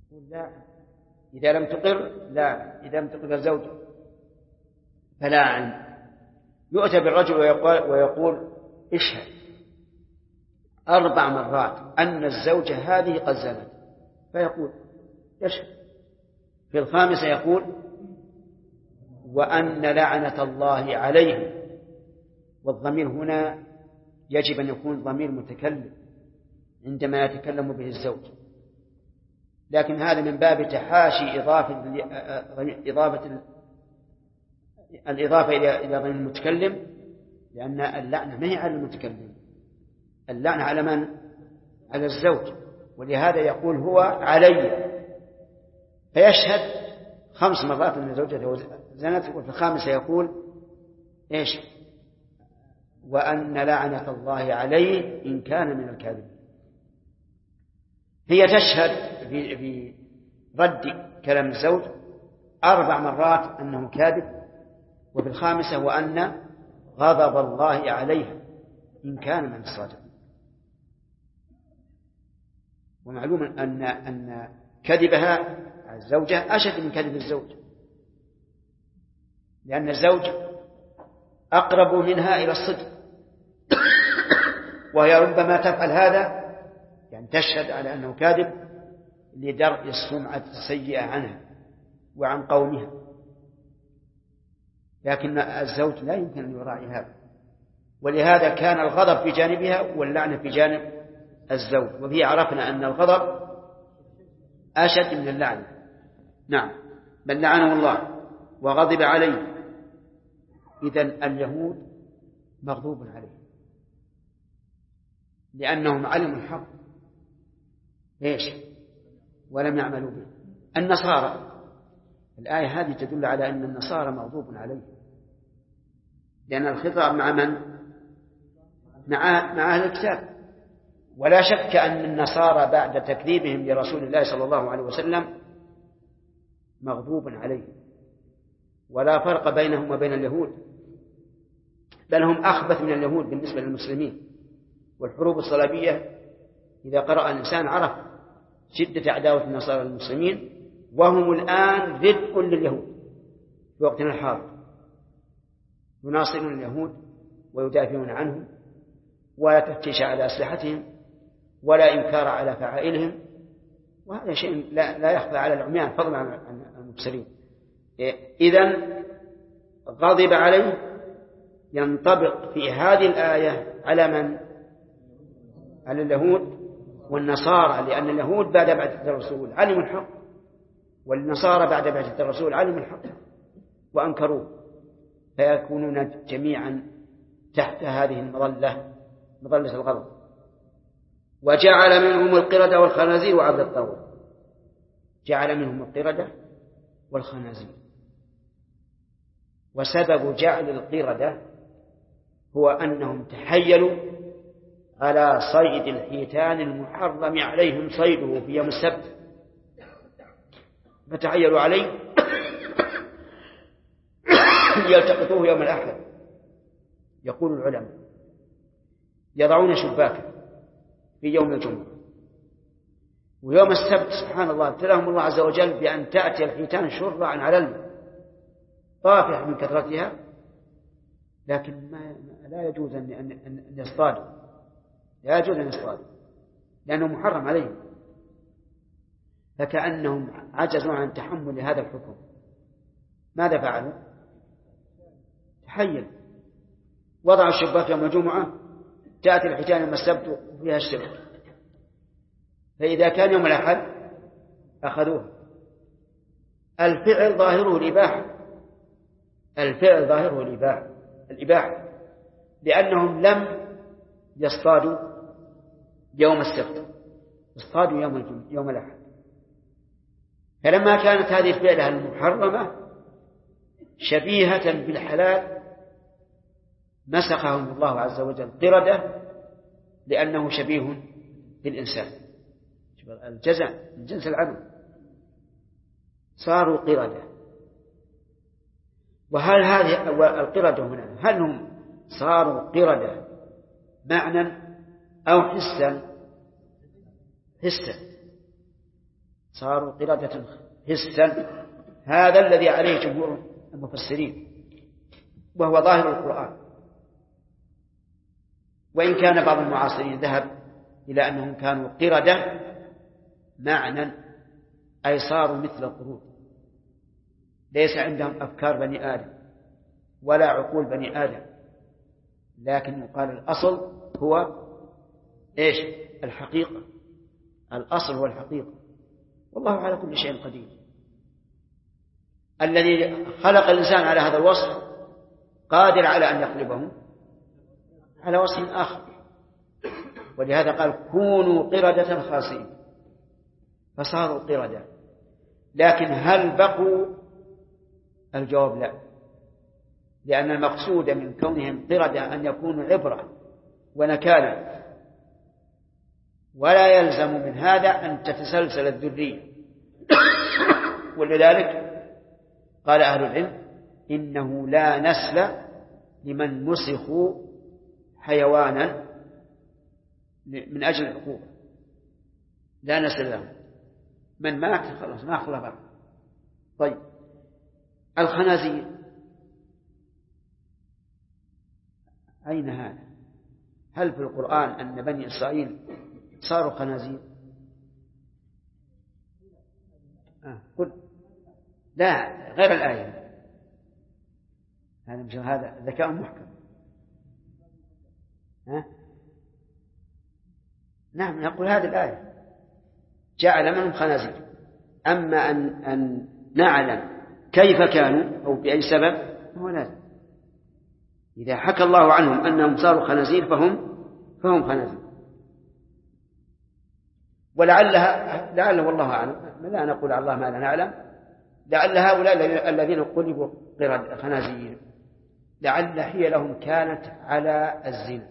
لا، إذا لم تقر لا، إذا لم تقر الزوجة فلا عين. يؤتى بالرجل ويقول اشهد 4 مرات أن الزوجة هذه قد زنت، فيقول يشهد. في الخامسة يقول وأن لعنة الله عليه. والضمير هنا يجب أن يكون ضمير متكلم عندما يتكلم به الزوج، لكن هذا من باب تحاشي الإضافة إلى ضمير المتكلم، لأن اللعنة ما هي على المتكلم، اللعنة على من؟ على الزوج، ولهذا يقول هو علي، فيشهد 5 مرات أن زوجته زنت، وفي الخامسة يقول إيش؟ وأن لعنة الله عليه إن كان من الكاذبين. هي تشهد في رد كلام الزوج 4 مرات أنه كاذب، وفي الخامسة وأن غضب الله عليها إن كان من الصادقين. ومعلوم أن كذبها الزوجة أشد من كذب الزوج، لأن الزوج أقرب منها إلى الصدق، وهي ربما تفعل هذا، يعني تشهد على أنه كاذب لدرء السمعة السيئة عنها وعن قومها، لكن الزوج لا يمكن أن يراعي هذا، ولهذا كان الغضب في جانبها واللعنة في جانب الزوج، وبه عرفنا أن الغضب أشد من اللعنة. نعم، بل لعنه الله وغضب عليه. إذن اليهود مغضوب عليه لأنهم علموا الحق إيش ولم يعملوا به. النصارى، الآية هذه تدل على أن النصارى مغضوب عليه، لأن الخطاب مع من؟ مع أهل الكتاب. ولا شك أن النصارى بعد تكذيبهم لرسول الله صلى الله عليه وسلم مغضوب عليه، ولا فرق بينهم وبين اليهود، بل هم أخبث من اليهود بالنسبة للمسلمين. والحروب الصليبية إذا قرأ الإنسان عرف شدة عداوة النصارى للمسلمين، وهم الآن ردء لليهود في وقتنا الحاضر، يناصرون اليهود ويدافعون عنهم، ولا تفتيش على أسلحتهم ولا إنكار على فعائلهم، وهذا شيء لا يخفى على العميان فضلا عن المبصرين. إذن غضب عليه ينطبق في هذه الآية على من؟ على اليهود والنصارى، لأن اليهود بعد بعثة الرسول علموا الحق، والنصارى بعد بعثة الرسول علموا الحق وأنكروه، فيكونون جميعا تحت هذه المظلة، مظلة الغضب. وجعل منهم القردة والخنازير وعبد الطاغوت. جعل منهم القردة والخنازير، وسبب جعل القردة هو أنهم تحيلوا على صيد الحيتان المحرم عليهم صيده في يوم السبت، فتحيلوا عليه يلتقطوه يوم الأحد. يقول العلماء يضعون شباكا في يوم الجمعة، ويوم السبت سبحان الله ابتلاهم الله عز وجل بأن تأتي الحيتان شرعا على الماء طافح من كثرتها، لكن لا يجوز أن يصطادوا، لا يجوز أن يصطادوا لأنه محرم عليهم، فكأنهم عجزوا عن تحمل هذا الحكم. ماذا فعلوا؟ تحيل، وضعوا الشباك يوم الجمعة، تأتي الحيتان يوم السبت وفيها الشبك، فإذا كان يوم الأحد أخذوه. الفعل ظاهره الإباحة، الفعل ظاهره الإباحة، لأنهم لم يصطادوا يوم السبت، اصطادوا يوم الأحد. فلما كانت هذه الفعلة المحرمة شبيهة بالحلال مسخهم الله عز وجل قردة، لأنه شبيه بالإنسان، الجزع من جنس العمل، صاروا قردة. وهل هذه القردة هنا هل هم صاروا قردة معنى أو حسا؟ حسا، صاروا قردة حسا. هذا الذي عليه جمهور المفسرين وهو ظاهر القرآن، وإن كان بعض المعاصرين ذهب إلى أنهم كانوا قردة معنى، أي صاروا مثل القرود، ليس عندهم أفكار بني آدم ولا عقول بني آدم، لكن يقال الأصل هو إيش؟ الحقيقة. الأصل هو الحقيقة، والله على كل شيء قدير. الذي خلق الإنسان على هذا الوصف قادر على أن يقلبه على وصف آخر، ولهذا قال كونوا قردة خاسئين، فصاروا قردة. لكن هل بقوا؟ الجواب لا، لأن المقصود من كونهم قردة أن يكونوا عبرة ونكالا، ولا يلزم من هذا أن تتسلسل الذرية. ولذلك قال أهل العلم إنه لا نسل لمن مسخوا حيوانا من أجل العقوبة، لا نسل له، من مات خلاص ما خلى بعد. طيب الخنازير أين هذا؟ هل في القرآن أن بني إسرائيل صاروا خنازير؟ قل لا، غير الآية. هذا ذكاء محكم. نعم نقول هذه الآية جعل منهم خنازير. أما أن نعلم كيف كانوا أو بأي سبب هو لازم. إذا حكى الله عنهم أنهم صاروا خنازير فهم خنازير. لعله والله أعلم، لا نقول على الله ما لا نعلم، لعل هؤلاء الذين قلبوا خنازير لعل هي لهم كانت على الزنا،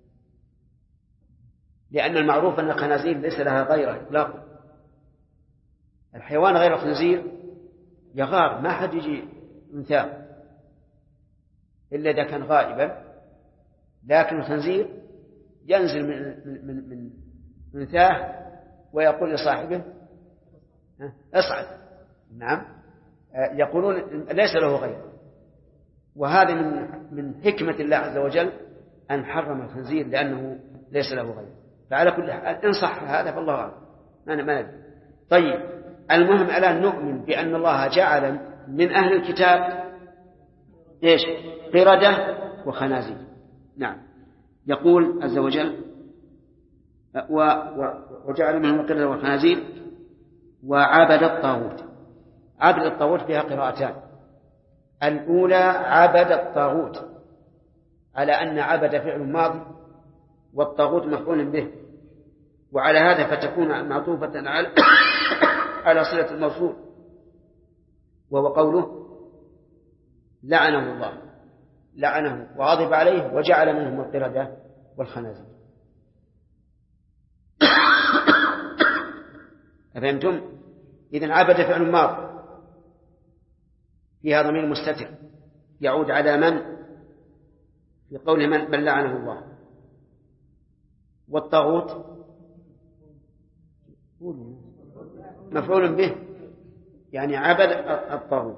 لأن المعروف أن الخنازير ليس لها غيره إطلاقا. الحيوان غير الخنزير يغار، ما حد يجي منثاه إلا إذا كان غائبا، لكن الخنزير ينزل من منثاه ويقول لصاحبه اصعد. نعم، يقولون ليس له غير. وهذا من حكمة الله عز وجل أن حرم الخنزير لأنه ليس له غير. فعلى كل حال إن صح هذا فالله أعلم، ما ندري. طيب المهم الآن نؤمن بأن الله جعل من أهل الكتاب إيش؟ قردة وخنازير. نعم، يقول عز وجل وجعل منهم القردة والخنازير وعبد الطاغوت. عبد الطاغوت فيها قراءتان. الأولى عبد الطاغوت على أن عبد فعل ماضي والطاغوت مفعول به، وعلى هذا فتكون معطوفة على صلة الموصول، وهو قوله لعنه الله، لعنه وغضب عليه وجعل منهم القردة والخنازير. أفهمتم؟ إذن عبد فعل ماضي فيها ضمير مستتر يعود على من في قوله من لعنه الله، والطاغوت مفعول به يعني عبد الطاغوت.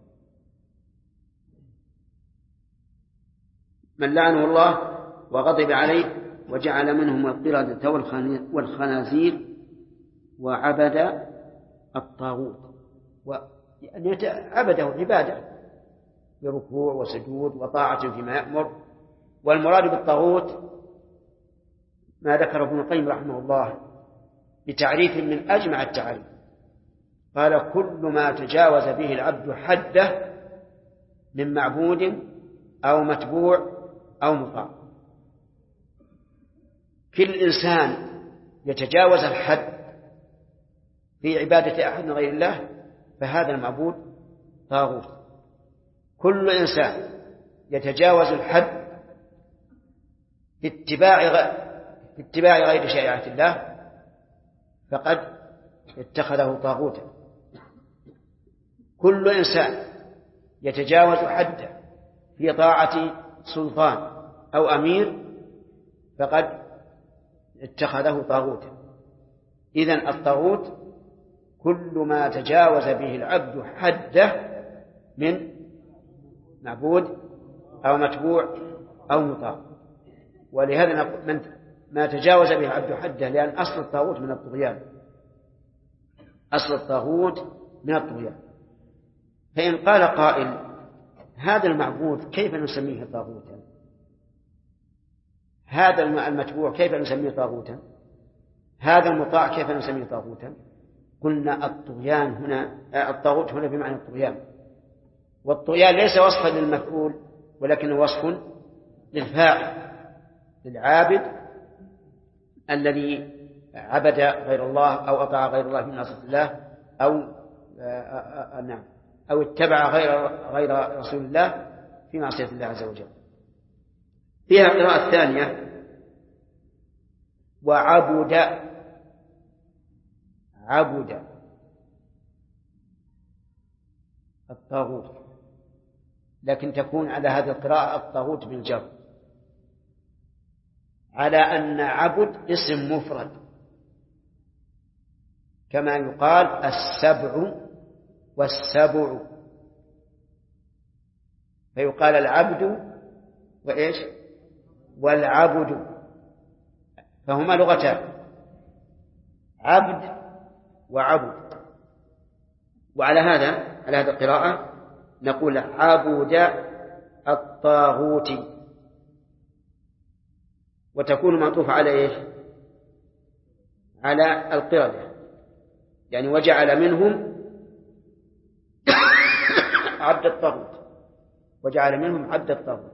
من لعنه الله وغضب عليه وجعل منهم القردة والخنازير وعبد الطاغوت، يعني عبده عبادة بركوع وسجود وطاعة فيما يأمر. والمراد بالطاغوت ما ذكره ابن القيم رحمه الله بتعريف من أجمع التعريف، قال كل ما تجاوز به العبد حده من معبود أو متبوع أو مطاع. كل إنسان يتجاوز الحد في عبادة أحد من غير الله فهذا المعبود طاغوت. كل إنسان يتجاوز الحد في اتباع غير شريعة الله فقد اتخذه طاغوتا. كل إنسان يتجاوز حده في طاعة سلطان أو أمير فقد اتخذه طاغوتا. إذن الطاغوت كل ما تجاوز به العبد حده من معبود أو متبوع أو مطاع. ولهذا نقول ما تجاوز به العبد حده، لأن أصل الطاغوت من الطغيان، أصل الطاغوت من الطغيان. فإن قال قائل هذا المعبود كيف نسميه طاغوتا؟ هذا المتبوع كيف نسميه طاغوتا؟ هذا المطاع كيف نسميه طاغوتا؟ قلنا الطغيان هنا، الطاغوت هنا بمعنى الطغيان، والطغيان ليس وصفا للمفعول ولكنه وصف للفاعل، للعابد الذي عبد غير الله أو أطاع غير الله في معصية الله أو اتبع غير رسول الله في معصية الله عز وجل. فيها قراءة ثانية وعبد، عبد الطاغوت، لكن تكون على هذه القراءة الطاغوت بالجر، على أن عبد اسم مفرد، كما يقال السبع والسبع، فيقال العبد وإيش والعبد، فهما لغتان، عبد وعبد. وعلى هذا القراءة نقول عبد الطاغوت، وتكون معطوفة على إيش؟ على القردة، يعني وجعل منهم عبد الطاغوت، وجعل منهم عبد الطاغوت.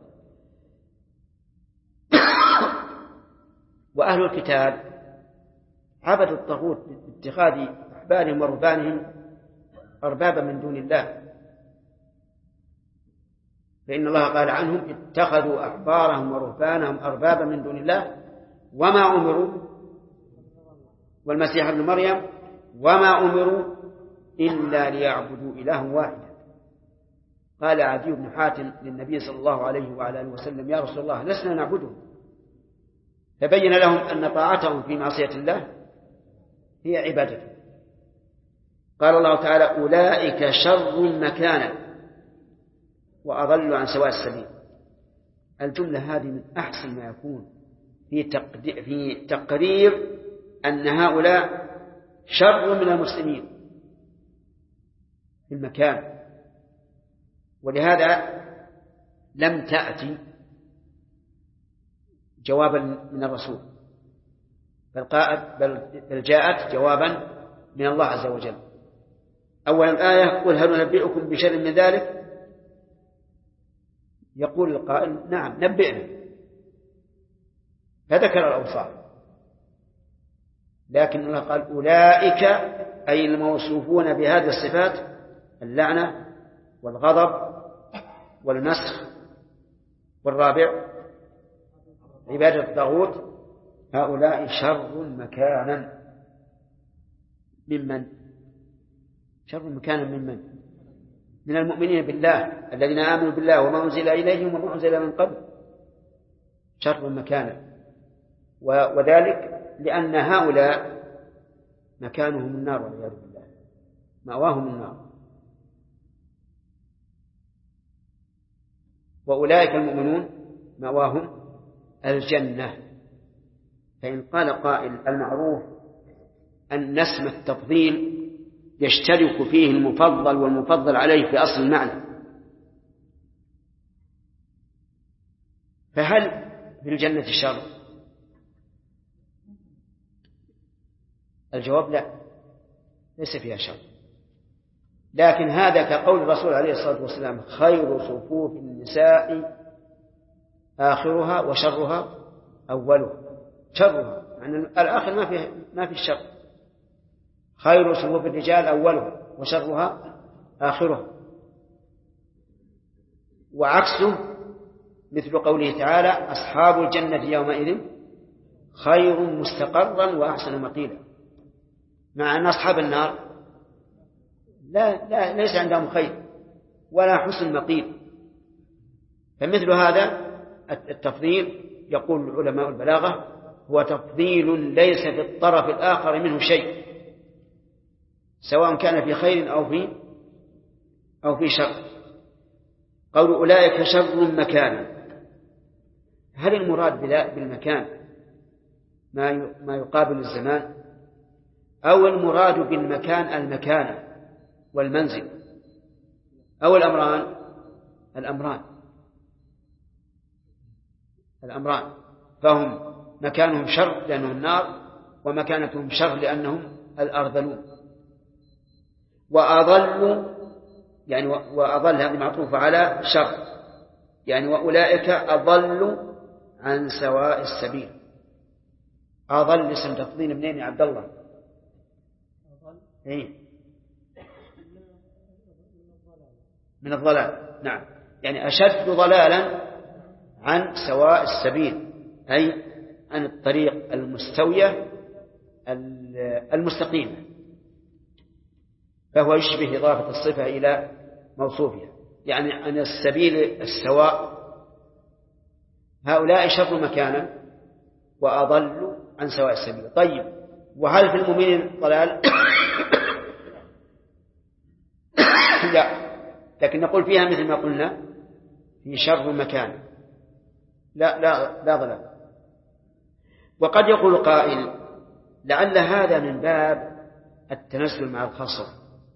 وأهل الكتاب عبدوا الطاغوت باتخاذ أحبارهم ورهبانهم أربابا من دون الله، فإن الله قال عنهم اتخذوا أحبارهم ورهبانهم أربابا من دون الله وما أمروا، والمسيح ابن مريم وما أمروا إلا ليعبدوا إلها واحدا. قال عدي بن حاتم للنبي صلى الله عليه وعلى آله وسلم يا رسول الله لسنا نعبده، فبين لهم أن طاعتهم في معصية الله هي عبادته. قال الله تعالى أولئك شر مكانا وأضل عن سواء السبيل. الجملة هذه من أحسن ما يكون في تقرير أن هؤلاء شر من المسلمين في المكان، ولهذا لم تأتي جوابا من الرسول، بل جاءت جوابا من الله عز وجل. أول الآية قل هل ننبئكم بشر من ذلك؟ يقول القائل نعم نبئنا، فذكر الأوصاف، لكن الله قال أولئك أي الموصوفون بهذه الصفات، اللعنة والغضب والمسخ، والرابع عبادة الطاغوت، هؤلاء شر مكانا ممن شر مكانا من المؤمنين بالله الذين آمنوا بالله وما أنزل إليهم وما أنزل من قبل، شر مكانا. وذلك لأن هؤلاء مكانهم النار والعياذ بالله، مأواهم النار. وأولئك المؤمنون مأواهم الجنة. فإن قال قائل المعروف أن اسم التفضيل يشترك فيه المفضل والمفضل عليه في أصل المعنى، فهل في الجنة شر؟ الجواب لا، ليس فيها شر، لكن هذا كقول الرسول عليه الصلاة والسلام خير صفوف النساء آخرها وشرها أولها. شرها يعني الآخر ما في الشر، خير صفوف الرجال أولها وشرها آخرها. وعكسه مثل قوله تعالى أصحاب الجنة يومئذ خير مستقرا وأحسن مقيلا، مع أن أصحاب النار لا ليس عندهم خير ولا حسن مقيل. فمثل هذا التفضيل يقول علماء البلاغة هو تفضيل ليس في الطرف الآخر منه شيء، سواء كان في خير أو في شر. قول أولئك شر مكانا، هل المراد بالمكان ما يقابل الزمان، أو المراد بالمكان المكان والمنزل، أو الأمران؟ فهم مكانهم شر لأنهم النار، ومكانتهم شر لأنهم الأرذلون. وأضل يعني وأضل هذه معطوفة على شر، يعني وأولئك أضل عن سواء السبيل. أضل اسم تفضيل منين يا عبد الله؟ من الضلال، نعم، يعني أشد ضلالا عن سواء السبيل، أي عن الطريق المستوية المستقيمة، فهو يشبه إضافة الصفة إلى موصوفها، يعني عن السبيل السواء. هؤلاء شر مكانا وأضل عن سواء السبيل. طيب، وهل في المؤمنين ضلال؟ لا، لكن نقول فيها مثل ما قلنا في شر مكان، لا ضلال. وقد يقول قائل لعل هذا من باب التنزل مع الخصم،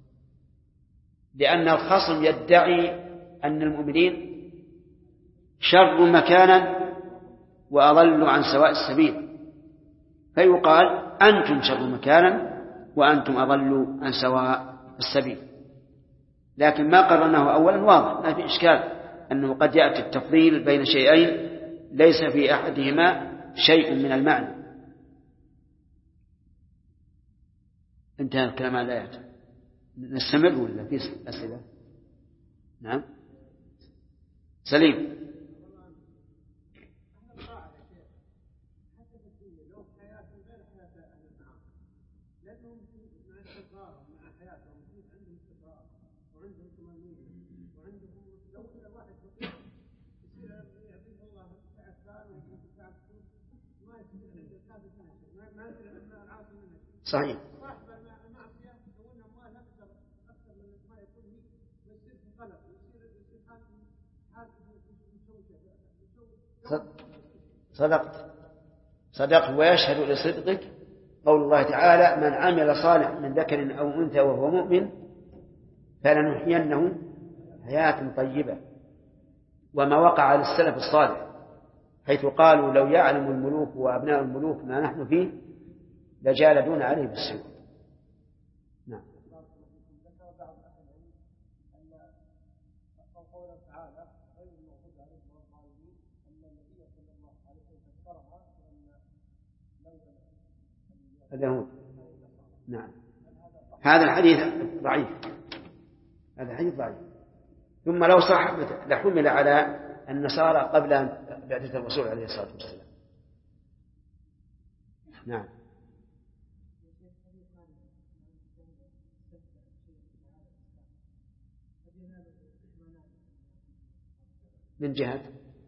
لأن الخصم يدعي أن المؤمنين شر مكانا وأضلوا عن سواء السبيل، فيقال أنتم شر مكانا وأنتم أضلوا عن سواء السبيل. لكن ما قررناه أولا واضح، ما في إشكال أنه قد يأتي التفضيل بين شيئين ليس في أحدهما شيء من المعنى. انتهى الكلام على الآيات، نستمر ولا في أسئلة؟ نعم سليم. صحيح. صدقت ويشهد لصدقك قول الله تعالى: من عمل صالح من ذكر أو أنثى وهو مؤمن فلنحيينه حياة طيبة. وما وقع للسلف الصالح حيث قالوا: لو يعلم الملوك وأبناء الملوك ما نحن فيه لجالدون عليه بالسوء. نعم. اليهود، نعم، هذا الحديث ضعيف، هذا الحديث ضعيف. ثم لو صح لحمل على النصارى قبل بعثة الرسول عليه الصلاة والسلام. نعم. من جهة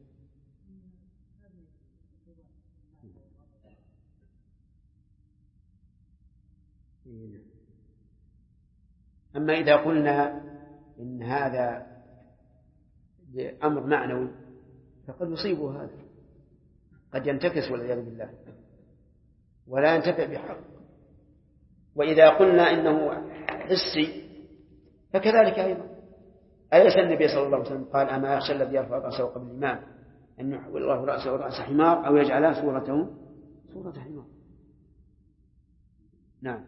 أما إذا قلنا إن هذا أمر معنوي فقد يصيبه هذا، قد ينتكس والعياذ بالله ولا ينتفع بحق. وإذا قلنا إنه حسي فكذلك أيضا. أليس النبي صلى الله عليه وسلم قال: أما يخشى الذي يرفع رأسه قبل الإمام أن يحول الله رأسه رأس حمار أو يجعلها صورته صورة حمار؟ نعم.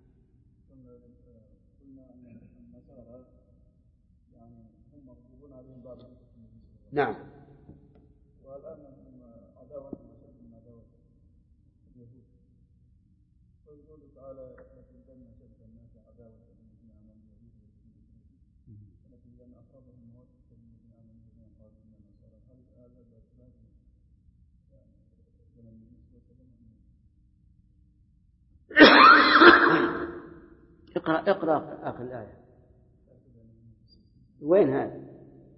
نعم. والآن عداوة من عداوة اليهود، ويقول تعالى: لتجدن أشد الناس عداوة للذين آمنوا اليهود ولتجدن أقربهم مودة للذين آمنوا الذين قالوا إنا نصارى. هل هذا بأسباب من النبي صلى الله عليه وسلم؟ اقرأ آخر الآية. وين هذا؟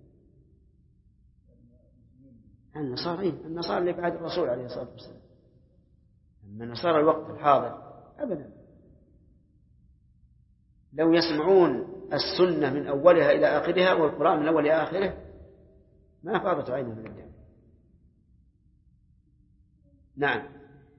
النصارى اللي بعد الرسول عليه الصلاة والسلام. أما النصارى الوقت الحاضر أبدا. لو يسمعون السنة من أولها إلى آخرها والقرآن من أول إلى آخره ما فاضت عينهم من الدم. نعم.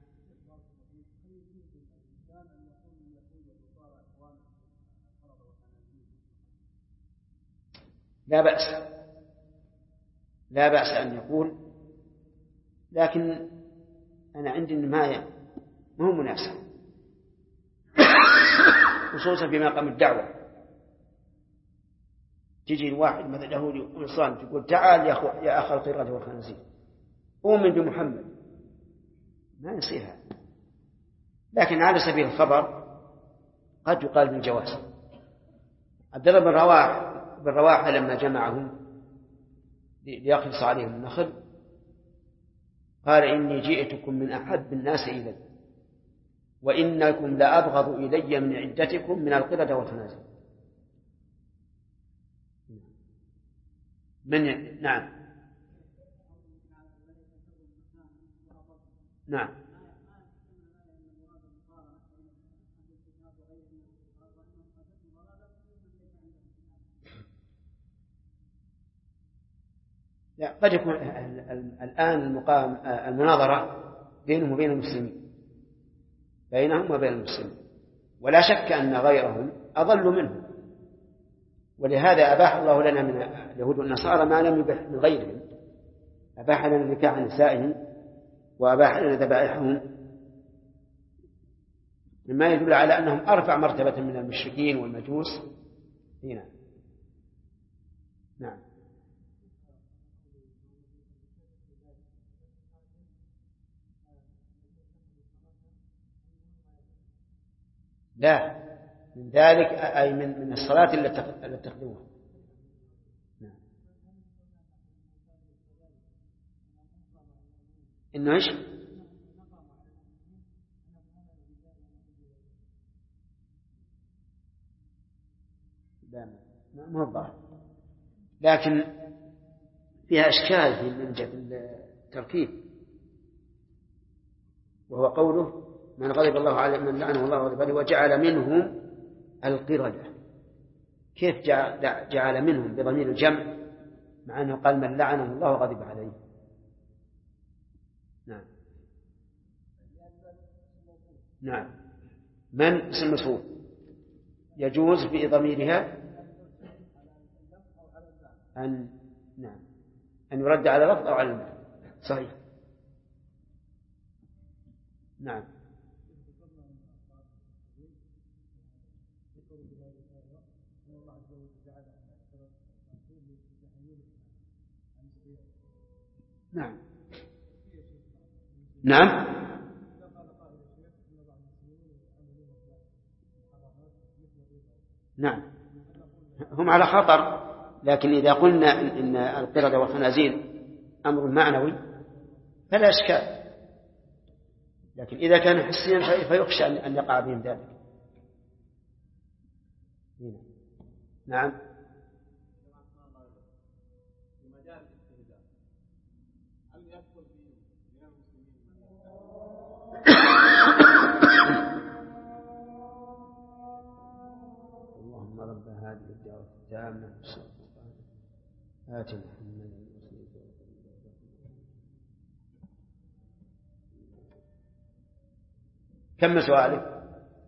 لا بأس، لا بأس أن يقول، لكن أنا عندي ما هو مناسب، خصوصا في مقام الدعوة. تجي الواحد مثلا يهودي ونصراني تقول تعال يا أخ القردة والخنازير أؤمن بمحمد، ما يصير. لكن على سبيل الخبر قد يقال بالجواز. عبد الله بن رواحة لما جمعهم ليخلص عليهم النخل قال إني جئتكم من أحب الناس إلي وإنكم لأبغض إلي من عدتكم من القردة والخنازير. نعم. نعم. لا، قد يكون الآن المناظرة بينهم وبين المسلمين، بينهم وبين المسلمين، ولا شك أن غيرهم أضل منهم، ولهذا أباح الله لنا من اليهود والنصارى ما لم يبح من غيرهم. أباح لنا النكاح عن نسائهم وأباح لنا ذبائحهم، مما يدل على أنهم أرفع مرتبة من المشركين والمجوس. هنا. نعم. لا، من ذلك أي من الصلاة التي تخدمها. نعم. إنه إيش؟ لا، ما هو ظاهر، لكن فيها إشكال من جهة التركيب، وهو قوله من غضب الله عليه من لعنه الله غضب عليه وجعل منهم القردة. كيف جعل منهم بضمير الجمع مع أنه قال من لعنه الله غضب عليه؟ نعم. نعم. من اسم مفعول يجوز في ضميرها أن نعم أن يرد على لفظ أو على المعنى. صحيح. نعم. نعم. نعم. نعم. هم على خطر، لكن إذا قلنا إن القردة والخنازير أمر معنوي فلا إشكال، لكن إذا كان حسيا فيخشى أن يقع بهم ذلك. نعم. اللهم رب هذه الدعوة التامة آت محمدا كم سؤالك؟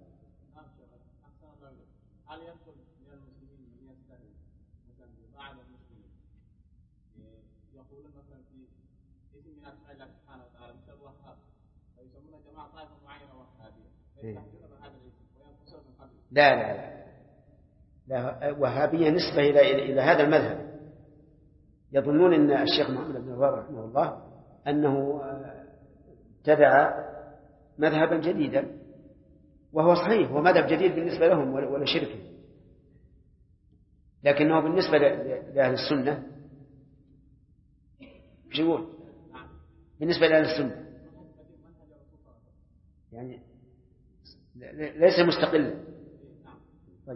هل يدخل من المسلمين من يستهل مثلا بعض المسلمين يقولون مثلا في اسم من اسماء الله سبحانه وتعالى مثل الوهاب فيسمون جماعه طائفه معينه وهابيه فيستهزئون بهذا الاسم وينقصون من قبله؟ لا، وهابية نسبة إلى هذا المذهب. يظنون أن الشيخ محمد بن الوهاب رحمه الله أنه ابتدع مذهبا جديدا، وهو صحيح، هو مذهب جديد بالنسبة لهم ولا شركه، لكنه بالنسبة لأهل السنة ايش يقول؟ بالنسبة لأهل السنة يعني ليس مستقلا. طيب.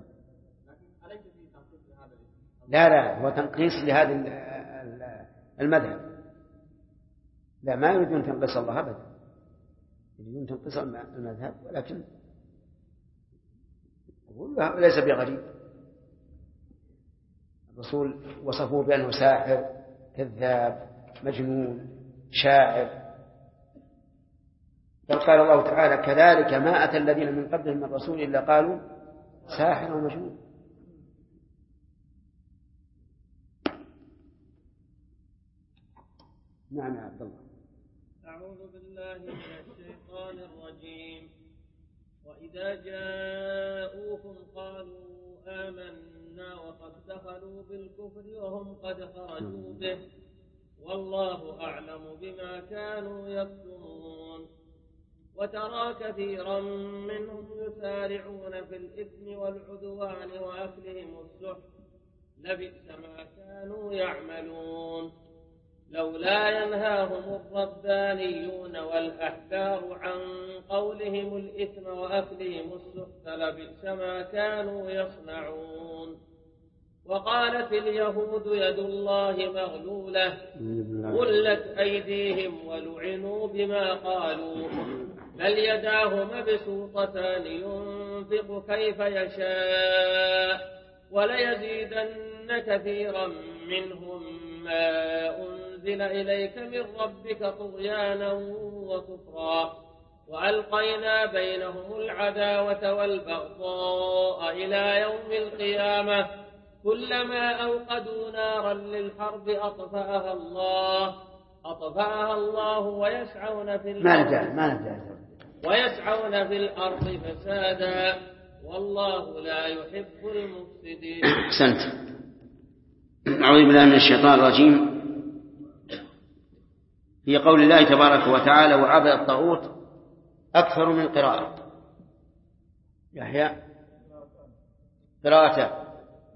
لا، هو تنقيص لهذا المذهب. لا، ما يريدون تنقيص الله أبدا، يريدون تنقيص المذهب، ولكن ليس بغريب. الرسول وصفوه بأنه ساحر كذاب مجنون شاعر. بل قال الله تعالى كذلك ما أتى الذين من قبلهم من رسول إلا قالوا ساحر ومجنون. نعم يا عبد الله. أعوذ بالله من الشيطان الرجيم. وإذا جاءوكم قالوا آمنا وقد دخلوا بالكفر وهم قد خرجوا به والله أعلم بما كانوا يكتمون. وترى كثيرا منهم يسارعون في الإثم والعدوان وأكلهم السحت لبئس ما كانوا يعملون. لولا ينهاهم الربانيون والأحبار عن قولهم الإثم وأكلهم السحت لبئس ما كانوا يصنعون. وقالت اليهود يد الله مغلولة غلت أيديهم ولعنوا بما قالوا بل يداه مبسوطتان ينفق كيف يشاء وليزيدن كثيرا منهم ما أنزل إليك من ربك طغيانا وكفرا وألقينا بينهم العداوة والبغضاء إلى يوم القيامة كلما أوقدوا نارا للحرب أطفأها الله ويسعون في الأرض فسادا والله لا يحب المفسدين. أحسنت. أعوذ بالله من الشيطان الرجيم. في قول الله تبارك وتعالى وعبد الطاغوت أكثر من قراءة. يحيى قراءته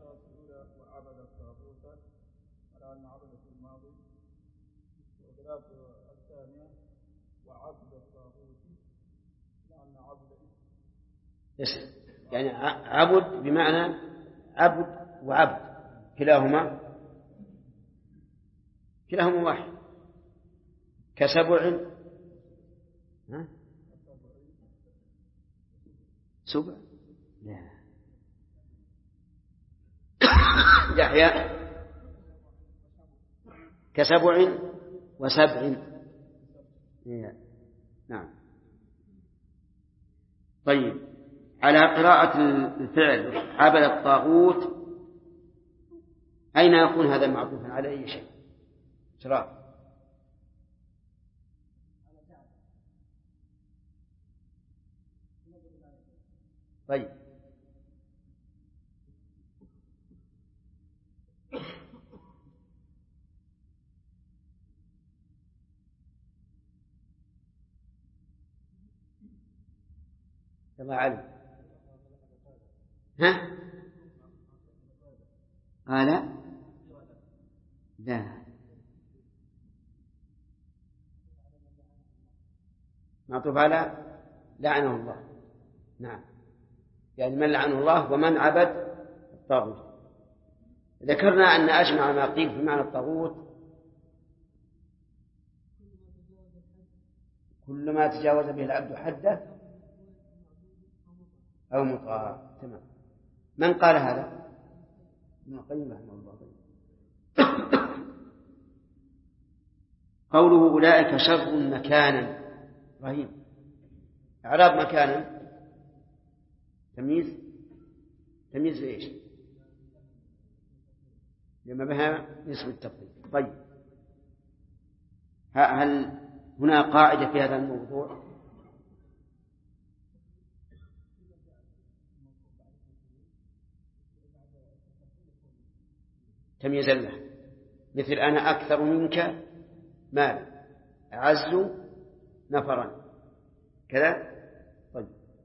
يعني عبد بمعنى عبد وعبد كلاهما واحد. كسبع سبع لا يحيى كسبع وسبع نعم. طيب على قراءة الفعل عبد الطاغوت أين يكون هذا معطوفا على أي شيء؟ شراف طيب كما علم ها لا معطوف على لعنه الله. نعم يعني من لعنه الله ومن عبد الطاغوت. ذكرنا أن أجمع ما قيل في معنى الطاغوت كل ما تجاوز به العبد حده أو مطاع. تمام. من قال هذا؟ ابن القيم رحمه الله. قوله أولئك شر مكانا رهيب. إعراب مكانا تمييز إيش؟ لما بها نسب التفضيل. طيب هل هنا قاعدة في هذا الموضوع؟ تمييزا له مثل أنا أكثر منك مال أعز نفرا كذا. طيب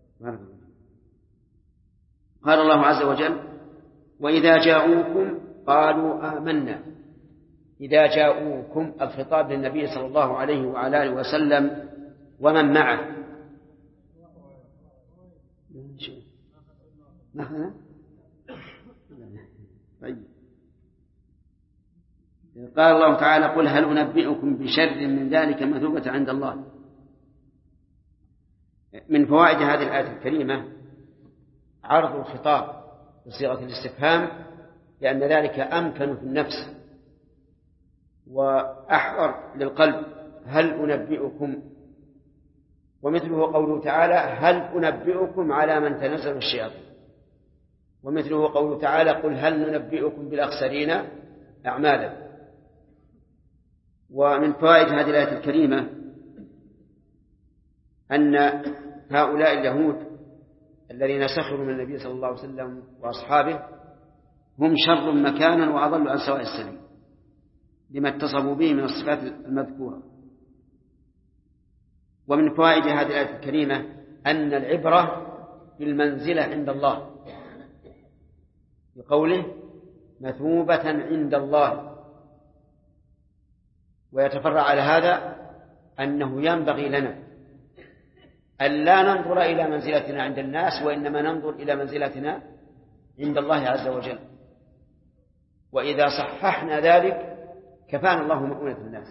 قال الله عز وجل وإذا جاءوكم قالوا آمنا. إذا جاءوكم الخطاب للنبي صلى الله عليه وعلى آله وسلم ومن معه. طيب قال الله تعالى قل هل أنبئكم بشر من ذلك مثوبة عند الله. من فوائد هذه الآية الكريمة عرض الخطاب بصيغة الاستفهام، لأن ذلك أمكن في النفس وأحضر للقلب. هل أنبئكم، ومثله قوله تعالى هل أنبئكم على من تنزل الشياطين، ومثله قوله تعالى قل هل ننبئكم بالأخسرين أعمالا. ومن فوائد هذه الآية الكريمة أن هؤلاء اليهود الذين سخروا من النبي صلى الله عليه وسلم وأصحابه هم شر مكانا وأضل عن سواء السبيل لما اتصفوا به من الصفات المذكورة. ومن فوائد هذه الآية الكريمة أن العبرة بالمنزلة عند الله، بقوله مثوبة عند الله. ويتفرع على هذا أنه ينبغي لنا أن لا ننظر إلى منزلتنا عند الناس، وإنما ننظر إلى منزلتنا عند الله عز وجل. وإذا صححنا ذلك كفانا الله مؤونة الناس.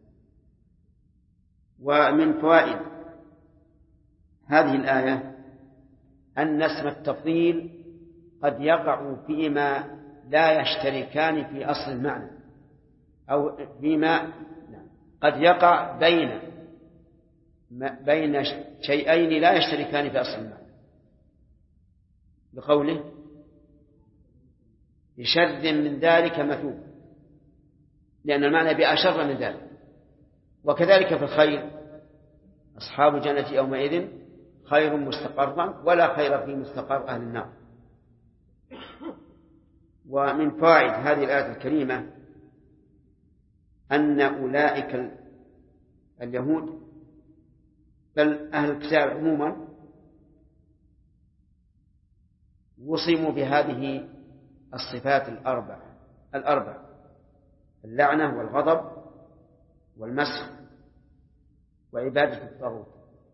ومن فوائد هذه الآية أن اسم التفضيل قد يقع فيما لا يشتركان في أصل المعنى، أو فيما قد يقع بين شيئين لا يشتركان في أصل المعنى، بقوله بشر من ذلك مثوب، لأن المعنى بأشر من ذلك. وكذلك في الخير، أصحاب الجنة يومئذ خير مستقرا ولا خير في مستقر أهل النار. ومن فوائد هذه الآية الكريمة أن أولئك اليهود بل أهل الكتاب عموما وصموا بهذه الصفات الأربع: اللعنة والغضب والمسخ وعبادة الطاغوت.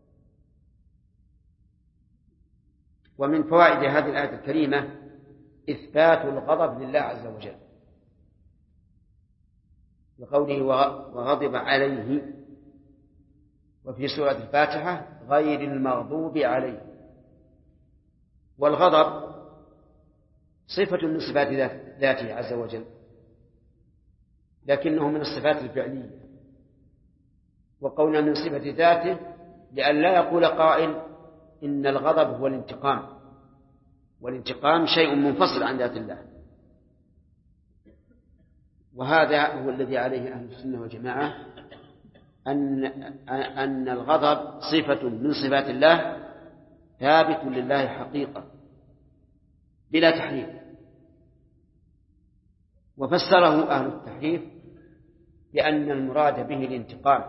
ومن فوائد هذه الآية الكريمة إثبات الغضب لله عز وجل، بقوله وغضب عليه، وفي سورة الفاتحة غير المغضوب عليه. والغضب صفة من صفات ذاته عز وجل، لكنه من الصفات الفعلية، وقولنا من صفة ذاته لأن لا يقول قائل إن الغضب هو الانتقام، والانتقام شيء منفصل عن ذات الله. وهذا هو الذي عليه أهل السنة والجماعة، أن الغضب صفة من صفات الله ثابت لله حقيقة بلا تحريف. وفسره أهل التحريف بأن المراد به الانتقام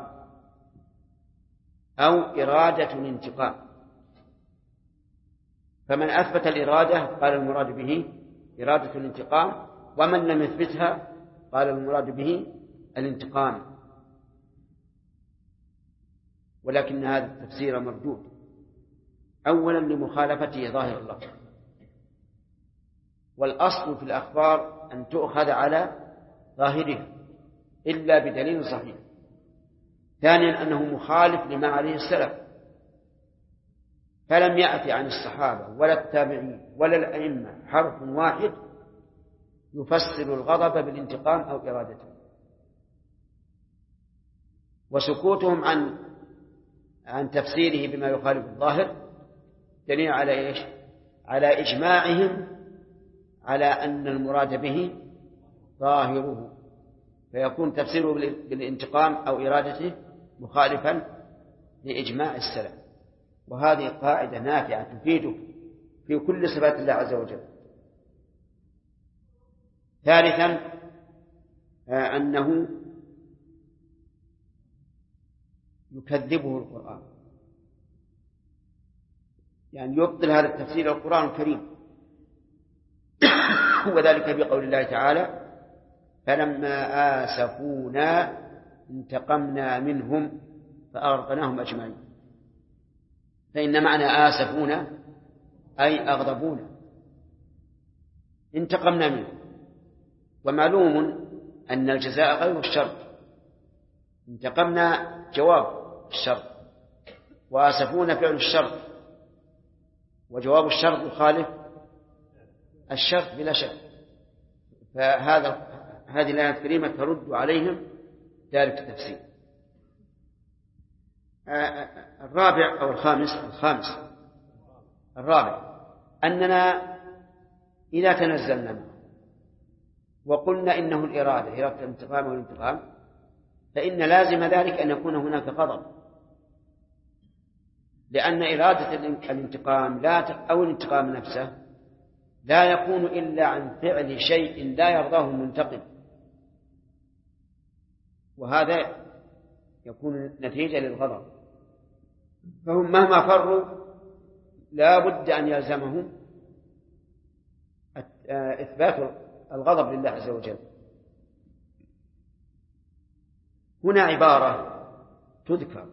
أو إرادة الانتقام، فمن أثبت الإرادة قال المراد به إرادة الانتقام، ومن لم يثبتها قال المراد به الانتقام. ولكن هذا التفسير مردود، أولا لمخالفته ظاهر اللفظ، والأصل في الأخبار أن تؤخذ على ظاهرها إلا بدليل صحيح. ثانيا أنه مخالف لما عليه السلف، فلم يأتي عن الصحابة ولا التابعين ولا الأئمة حرف واحد يفسر الغضب بالانتقام أو إرادته. وسكوتهم عن تفسيره بما يخالف الظاهر دليل على إيش؟ على إجماعهم على أن المراد به ظاهره، فيكون تفسيره بالانتقام أو إرادته مخالفا لإجماع السلف. وهذه قاعدة نافعة تفيدك في كل صفات الله عز وجل. ثالثا أنه يكذبه القرآن، يعني يبطل هذا التفسير القرآن الكريم، وذلك بقول الله تعالى فلما آسفونا انتقمنا منهم فأغرقناهم أجمعين. فإن معنى آسفونا أي أغضبونا، انتقمنا منهم. ومعلوم أن الجزاء غير الشر، انتقمنا جواب الشر، وآسفونا فعل الشر، وجواب الشر يخالف الشرط بلا شك. هذه الآية الكريمة ترد عليهم ذلك التفسير. الرابع أو الرابع أننا إذا تنزلنا وقلنا إنه إرادة الانتقام والانتقام، فإن لازم ذلك أن يكون هناك غضب، لأن إرادة الانتقام أو الانتقام نفسه لا يكون إلا عن فعل شيء لا يرضاه المنتقم، وهذا يكون نتيجة للغضب. فهم مهما فروا لا بد أن يلزمهم إثبات الغضب لله عز وجل. هنا عبارة تذكر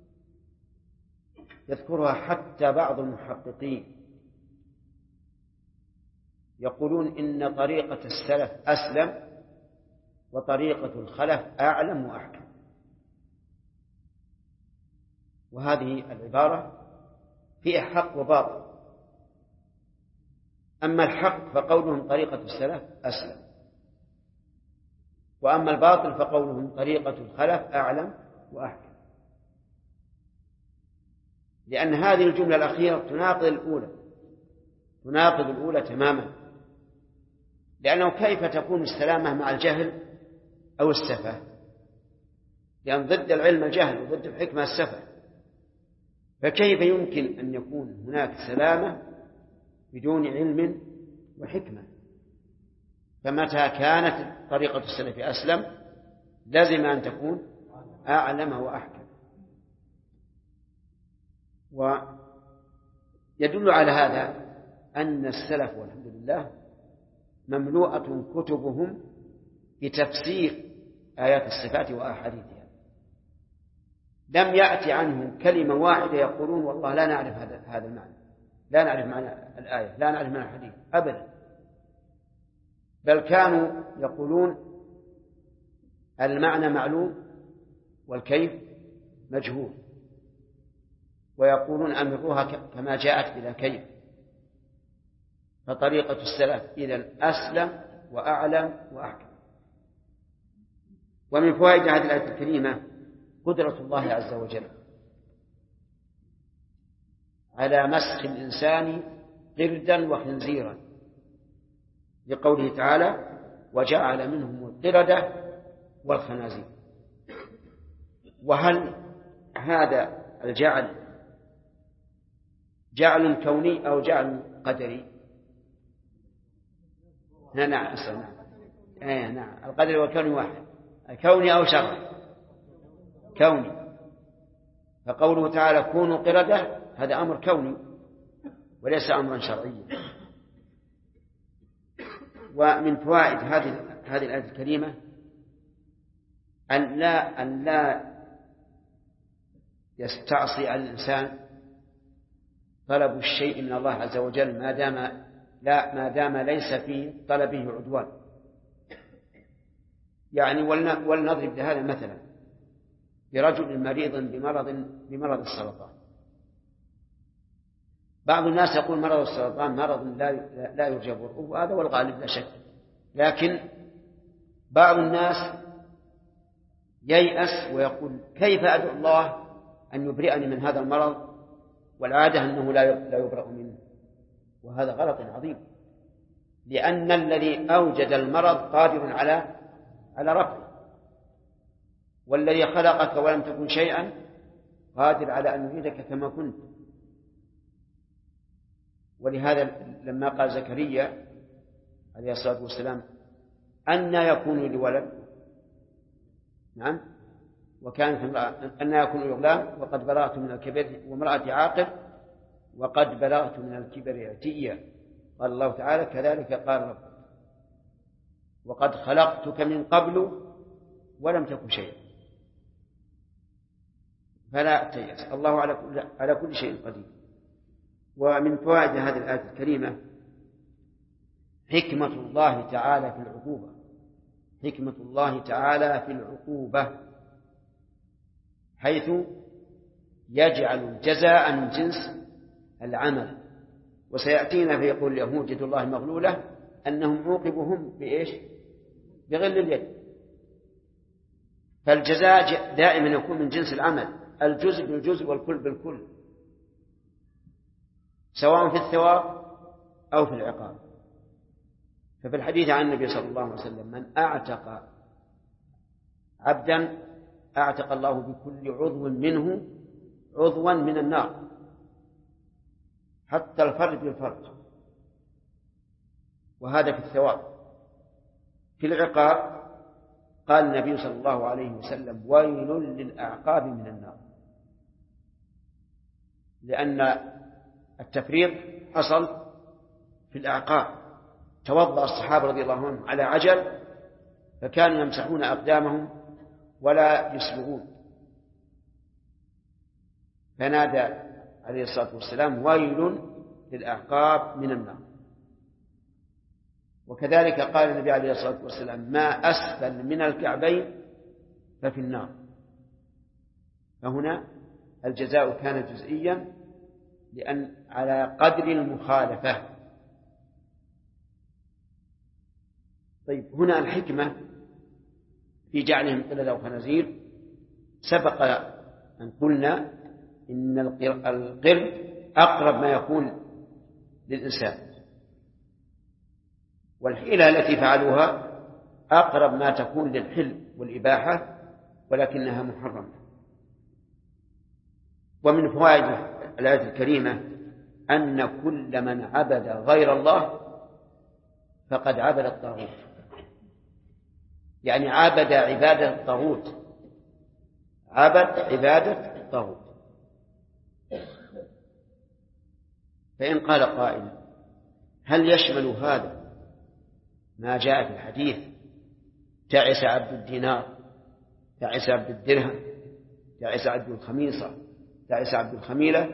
يذكرها حتى بعض المحققين، يقولون إن طريقة السلف أسلم وطريقة الخلف أعلم وأحكم. وهذه العبارة فيها حق وباطل. أما الحق فقولهم طريقة السلف أسلم، وأما الباطل فقولهم طريقة الخلف أعلم وأحكم، لأن هذه الجملة الأخيرة تناقض الأولى تماما. لأنه كيف تكون السلامة مع الجهل أو السفة؟ لأن ضد العلم الجهل وضد الحكمة السفة، فكيف يمكن أن يكون هناك سلامة بدون علم وحكمة؟ فمتى كانت طريقة السلف أسلم لازم أن تكون أعلم وأحكم. ويدل على هذا أن السلف والحمد لله مملوءة كتبهم بتفسير آيات الصفات وأحاديثها. لم يأتي عنهم كلمة واحدة يقولون والله لا نعرف هذا المعنى، لا نعرف معنى الآية، لا نعرف معنى الحديث أبدا، بل كانوا يقولون المعنى معلوم والكيف مجهول، ويقولون أمروها كما جاءت بلا كيف. فطريقة السلف إذن أسلم وأعلم وأحكم. ومن فوائد هذه الآية الكريمة قدرة الله عز وجل على مسخ الإنسان قردا وخنزيرا، لقوله تعالى وجعل منهم القردة والخنازير. وهل هذا الجعل جعل كوني أو جعل قدري؟ نعم القدر والكوني واحد، الكوني أو شرعي؟ كوني. فقوله تعالى كونوا قردة هذا أمر كوني وليس أمرا شرعيا. ومن فوائد هذه الآية الكريمة أن لا يستعصي الإنسان طلب الشيء من الله عز وجل ما دام ليس في طلبه عدوان. يعني ولنضرب لهذا مثلا برجل مريض بمرض السرطان. بعض الناس يقول مرض السرطان مرض لا يرجى برؤه، وهذا هو الغالب لا شك، لكن بعض الناس ييأس ويقول كيف أدعو الله أن يبرئني من هذا المرض والعادة أنه لا يبرأ منه. وهذا غلط عظيم، لأن الذي أوجد المرض قادر على رفعه، والذي خلقك ولم تكن شيئا قادر على أن يعيدك كما كنت. ولهذا لما قال زكريا عليه الصلاة والسلام أن يكون لي ولد، نعم، وكانت أن يكون لي غلام وقد بلغت من الكبر وامرأتي عاقر وقد بلغت من الكبر عتيا. قال الله تعالى كذلك قال ربك وقد خلقتك من قبل ولم تكن شيئا. فلا تيأس، الله على كل شيء قدير. ومن فوائد هذه الآية الكريمة حكمة الله تعالى في العقوبة، حكمة الله تعالى في العقوبة، حيث يجعل الجزاء من جنس العمل وسيأتينا فيقول اليهود يد الله مغلولة أنهم عوقبوا هم بإيش؟ بغل اليد. فالجزاء دائما يكون من جنس العمل، الجزء بالجزء والكل بالكل، سواء في الثواب أو في العقاب. ففي الحديث عن النبي صلى الله عليه وسلم من أعتق عبدا أعتق الله بكل عضو منه عضوا من النار، حتى الفرد بالفرد. وهذا في الثواب. في العقاب قال النبي صلى الله عليه وسلم ويل للأعقاب من النار، لأن التفريط حصل في الأعقاب. توضأ الصحابة رضي الله عنهم على عجل فكانوا يمسحون أقدامهم ولا يسبغون، فنادى عليه الصلاة والسلام ويل للأعقاب من النار. وكذلك قال النبي عليه الصلاة والسلام ما أسفل من الكعبين ففي النار. فهنا الجزاء كان جزئيا لأن على قدر المخالفة. طيب، هنا الحكمة في جعلهم قردة وخنازير سبق أن قلنا إن القرد أقرب ما يكون للإنسان، والحيلة التي فعلوها أقرب ما تكون للحل والإباحة، ولكنها محرمة. ومن فوائد الآية الكريمة أن كل من عبد غير الله فقد عبد الطاغوت، يعني عبد عبادة الطاغوت، عبد عبادة الطاغوت. فإن قال قائل هل يشمل هذا ما جاء في الحديث تعس عبد الدينار، تعس عبد الدرهم، تعس عبد الخميصة، تعس عبد الخميلة؟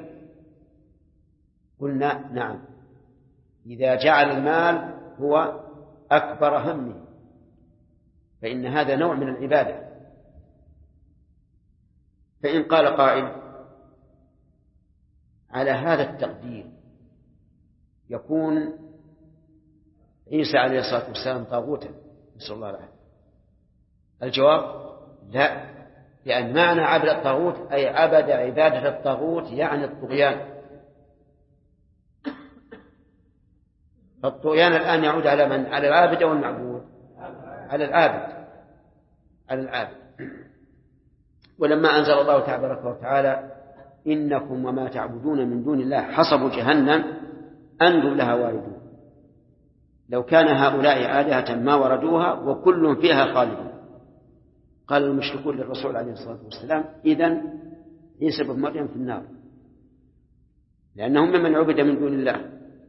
قلنا نعم، إذا جعل المال هو أكبر همه فإن هذا نوع من العبادة. فإن قال قائل على هذا التقدير يكون عيسى عليه الصلاة والسلام طاغوتا، نسأل الله العافية؟ الجواب لا، لأن معنى عبد الطاغوت أي عبد عبادة الطاغوت، يعني الطغيان. فالطغيان الآن يعود على من؟ على العابد أو المعبود؟ على العابد، على العابد. ولما أنزل الله تبارك وتعالى إنكم وما تعبدون من دون الله حصب جهنم أنتم لها واردون، لو كان هؤلاء آلهة ما وردوها وكل فيها خالدون. قال المشركون للرسول عليه الصلاة والسلام إذن عيسى بن مريم في النار، لأنهم ممن عبد من دون الله.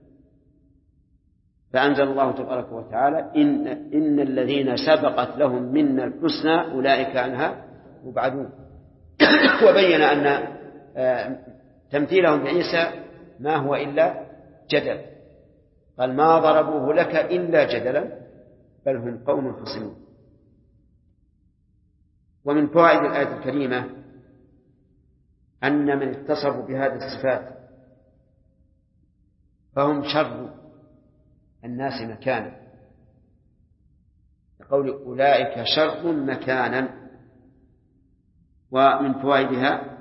فأنزل الله تبارك وتعالى إن الذين سبقت لهم منا الحسنى أولئك عنها مبعدون. وبين أن تمثيلهم بعيسى ما هو إلا جدل، قال ما ضربوه لك إلا جدلا بل هم قوم خصمون. ومن فوائد الآية الكريمة أن من اتصفوا بهذه الصفات فهم شر الناس مكانا، يقول أولئك شر مكانا. ومن فوائدها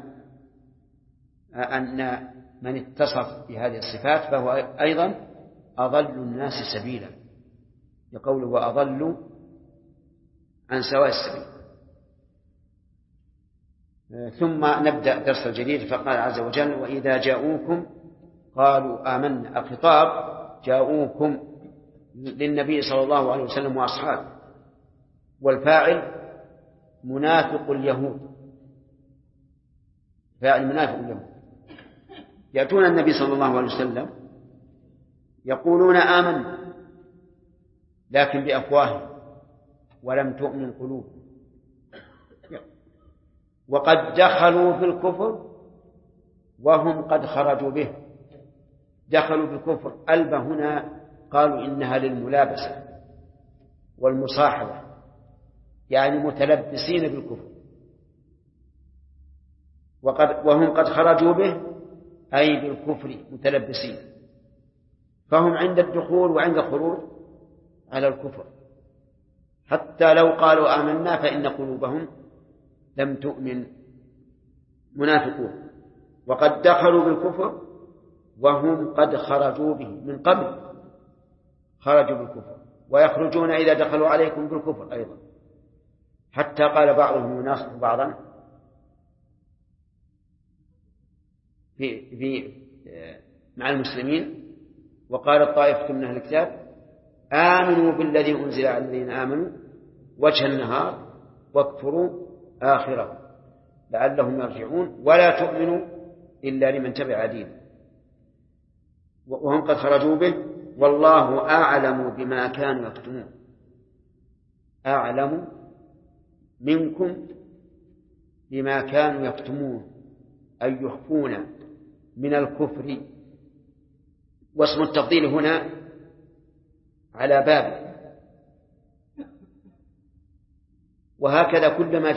أن من اتصف بهذه الصفات فهو أيضا أضل الناس سبيلا، يقول وأضل عن سواء السبيل. ثم نبدأ درس الجديد. فقال عز وجل وإذا جاءوكم قالوا آمنا، الخطاب جاءوكم للنبي صلى الله عليه وسلم وأصحابه، والفاعل منافق اليهود، فاعل منافق اليهود يأتون النبي صلى الله عليه وسلم يقولون آمنا لكن بأفواههم ولم تؤمن قلوبهم، وقد دخلوا في الكفر وهم قد خرجوا به. دخلوا بالكفر، ألبى هنا قالوا إنها للملابسة والمصاحبة، يعني متلبسين بالكفر، وهم قد خرجوا به أي بالكفر متلبسين. فهم عند الدخول وعند الخروج على الكفر، حتى لو قالوا آمنا فإن قلوبهم لم تؤمن، منافقون، وقد دخلوا بالكفر وهم قد خرجوا به من قبل، خرجوا بالكفر ويخرجون إذا دخلوا عليكم بالكفر أيضا، حتى قال بعضهم يناصح بعضا في مع المسلمين، وقال طائفة من أهل الكتاب آمنوا بالذي أنزل على الذين آمنوا وجه النهار واكفروا آخره لعلهم يرجعون ولا تؤمنوا إلا لمن تبع دينه، وهم قد خرجوا به والله أعلم بما كانوا يكتمون. أعلم منكم بما كانوا يكتمون أي يخفون من الكفر، واسم التفضيل هنا على باب، وهكذا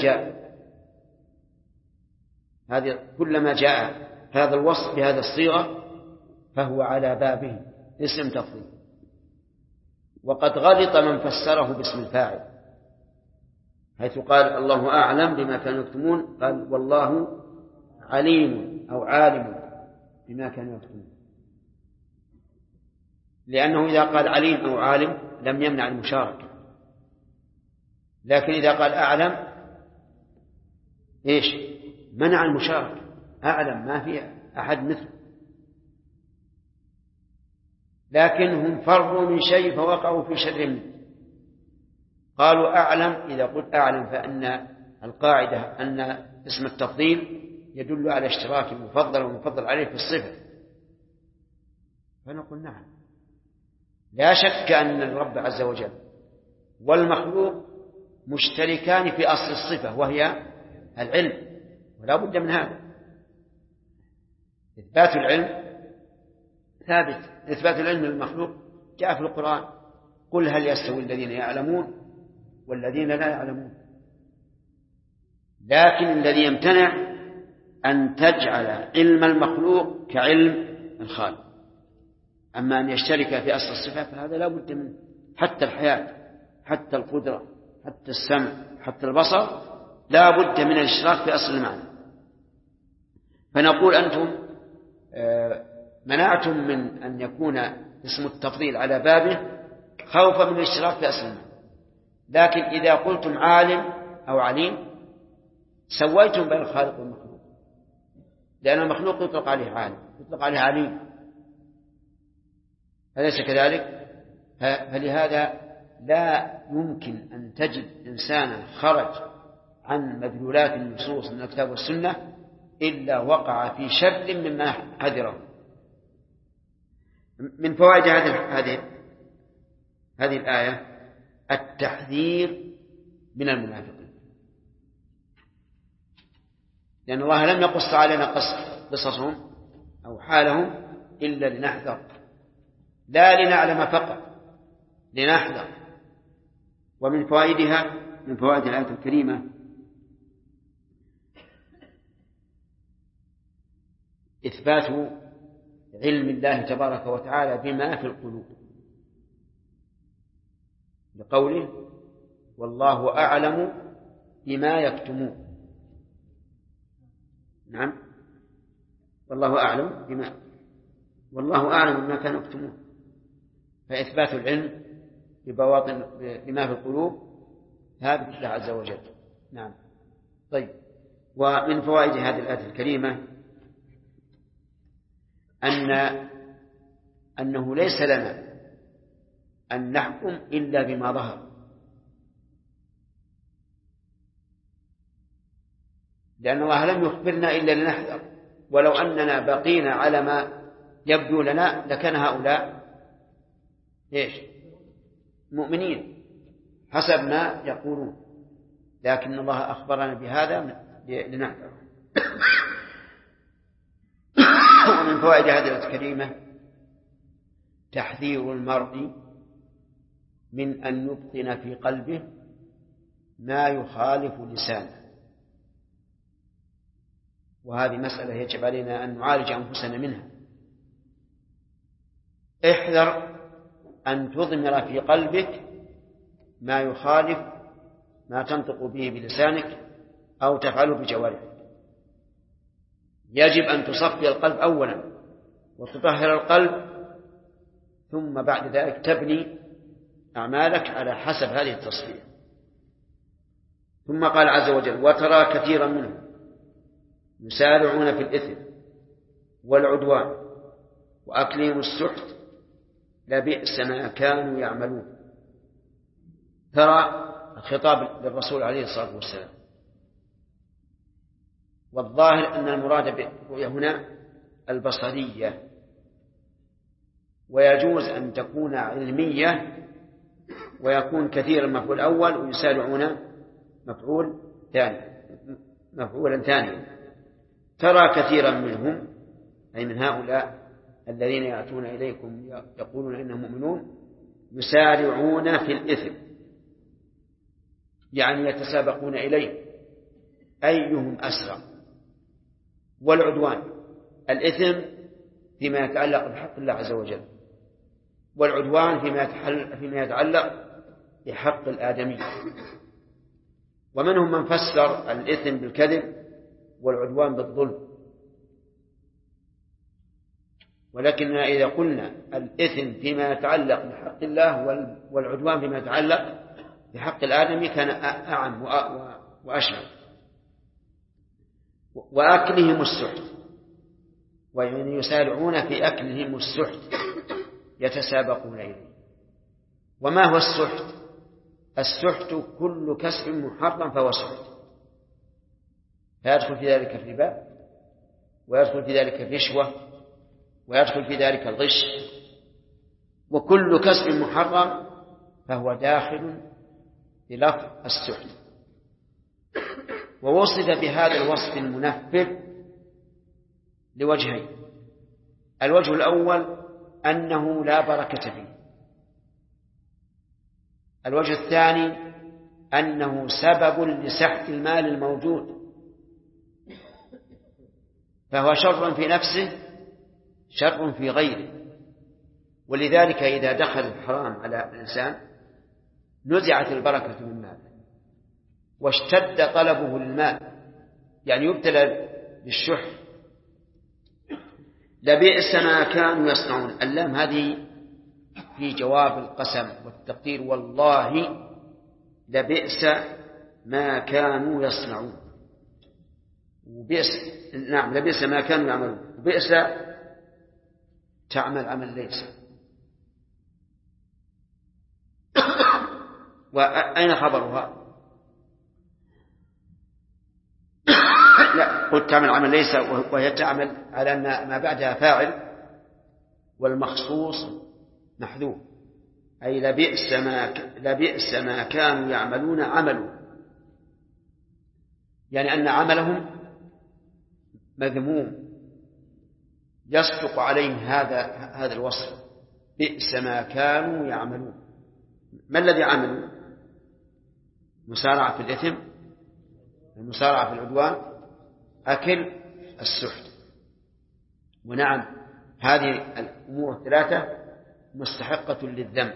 كلما جاء هذا الوصف بهذا الصيغة فهو على بابه اسم تفضيل. وقد غلط من فسره باسم الفاعل، حيث قال الله أعلم بما كانوا يكتمون، قال والله عليم أو عالم بما كانوا يكتمون، لأنه إذا قال عليم أو عالم لم يمنع المشاركة، لكن إذا قال أعلم إيش؟ منع المشاركة. أعلم ما في أحد مثله، لكنهم فروا من شيء فوقعوا في شر منه. قالوا أعلم، إذا قلت أعلم فإن القاعدة أن اسم التفضيل يدل على اشتراك المفضل والمفضل عليه في الصفة، فنقول نعم، لا شك أن الرب عز وجل والمخلوق مشتركان في أصل الصفة وهي العلم، ولا بد من هذا. إثبات العلم ثابت، إثبات العلم للمخلوق جاء في القرآن قل هل يستوي الذين يعلمون والذين لا يعلمون. لكن الذي يمتنع أن تجعل علم المخلوق كعلم الخالق، أما أن يشترك في أصل الصفة فهذا لا بد منه. حتى الحياة، حتى القدرة، حتى السمع، حتى البصر لا بد من الاشتراك في أصل المعنى. فنقول أنتم منعتم من أن يكون اسم التفضيل على بابه خوفا من الاشتراك في أصل المعنى، لكن إذا قلتم عالم أو عليم سويتم بين الخالق والمخلوق، لأن المخلوق يطلق عليه عالم، يطلق عليه عليم، أليس كذلك؟ فلهذا لا يمكن أن تجد إنسانا خرج عن مدلولات النصوص من الكتاب والسنة إلا وقع في شر مما حذره. من فوائد هذه الآية التحذير من المنافقين، لأن الله لم يقص علينا قصصهم أو حالهم إلا لنحذر، لا لنعلم فقط، لنحذر. ومن فوائدها، من فوائد الآية الكريمة إثبات علم الله تبارك وتعالى بما في القلوب، لقوله والله أعلم بما يكتمون. نعم، والله أعلم بما كانوا يكتمون، فإثبات العلم ببواطن بما في القلوب ثابت لله عز وجل. نعم. طيب، ومن فوائد هذه الآية الكريمة أنه ليس لنا أن نحكم إلا بما ظهر، لأن الله لم يخبرنا إلا لنحذر، ولو أننا بقينا على ما يبدو لنا لكان هؤلاء مؤمنين حسب ما يقولون، لكن الله أخبرنا بهذا لنحذر. ومن فوائد هذه الآية الكريمة تحذير المرء من أن يبطن في قلبه ما يخالف لسانه، وهذه مسألة يجب علينا أن نعالج أنفسنا منها. احذر أن تضمر في قلبك ما يخالف ما تنطق به بلسانك أو تفعله بجوارحك. يجب أن تصفي القلب أولا وتطهر القلب، ثم بعد ذلك تبني أعمالك على حسب هذه التصفية. ثم قال عز وجل: وترى كثيرا منهم يسارعون في الإثم والعدوان وأكلهم السحت لبئس ما كانوا يعملون. ترى الخطاب للرسول عليه الصلاة والسلام، والظاهر أن المراد بالرؤية هنا البصرية، ويجوز أن تكون علمية ويكون كثيرا مفعول أول ويسارعون مفعولا ثانيا. ترى كثيرا منهم أي من هؤلاء الذين يأتون إليكم يقولون إنهم مؤمنون يسارعون في الإثم، يعني يتسابقون إليه أيهم أسرع. والعدوان الإثم فيما يتعلق بحق الله عز وجل، والعدوان فيما يتعلق بحق الآدمي. ومنهم من فسر الإثم بالكذب والعدوان بالظلم، ولكننا إذا قلنا الإثم فيما يتعلق بحق الله والعدوان فيما يتعلق بحق الآدمي كان أعم وأشمل. وأكلهم السحت، ويعني يسارعون في أكلهم السحت يتسابقون إليه. وما هو السحت؟ السحت كل كسب محرم فهو سحت، فيدخل في ذلك الربا، ويدخل في ذلك الرشوة، ويدخل في ذلك الغش، وكل كسب محرم فهو داخل بلفظ السحت. ووصف بهذا الوصف المنفر لوجهين: الوجه الأول أنه لا بركة فيه، الوجه الثاني أنه سبب لسحت المال الموجود، فهو شر في نفسه شر في غيره. ولذلك إذا دخل الحرام على الإنسان نزعت البركة من ماله واشتد طلبه للمال، يعني يبتلى بالشح. لبئس ما كانوا يصنعون، اللام هذه في جواب القسم والتقدير: والله لبئس ما كانوا يصنعون. نعم، لبئس ما كانوا يعملون. بئس تعمل عمل ليس. وأين خبرها؟ لا، قلت تعمل عمل ليس، وهي تعمل على أن ما بعدها فاعل والمخصوص محذوف، أي لبئس ما كانوا يعملون عملوا، يعني أن عملهم مذموم يصدق عليه هذا الوصف: بئس ما كانوا يعملون. ما الذي عملوا؟ مسارعة في الإثم، المسارعة في العدوان، أكل السحت. ونعم، هذه الأمور الثلاثة مستحقة للذم.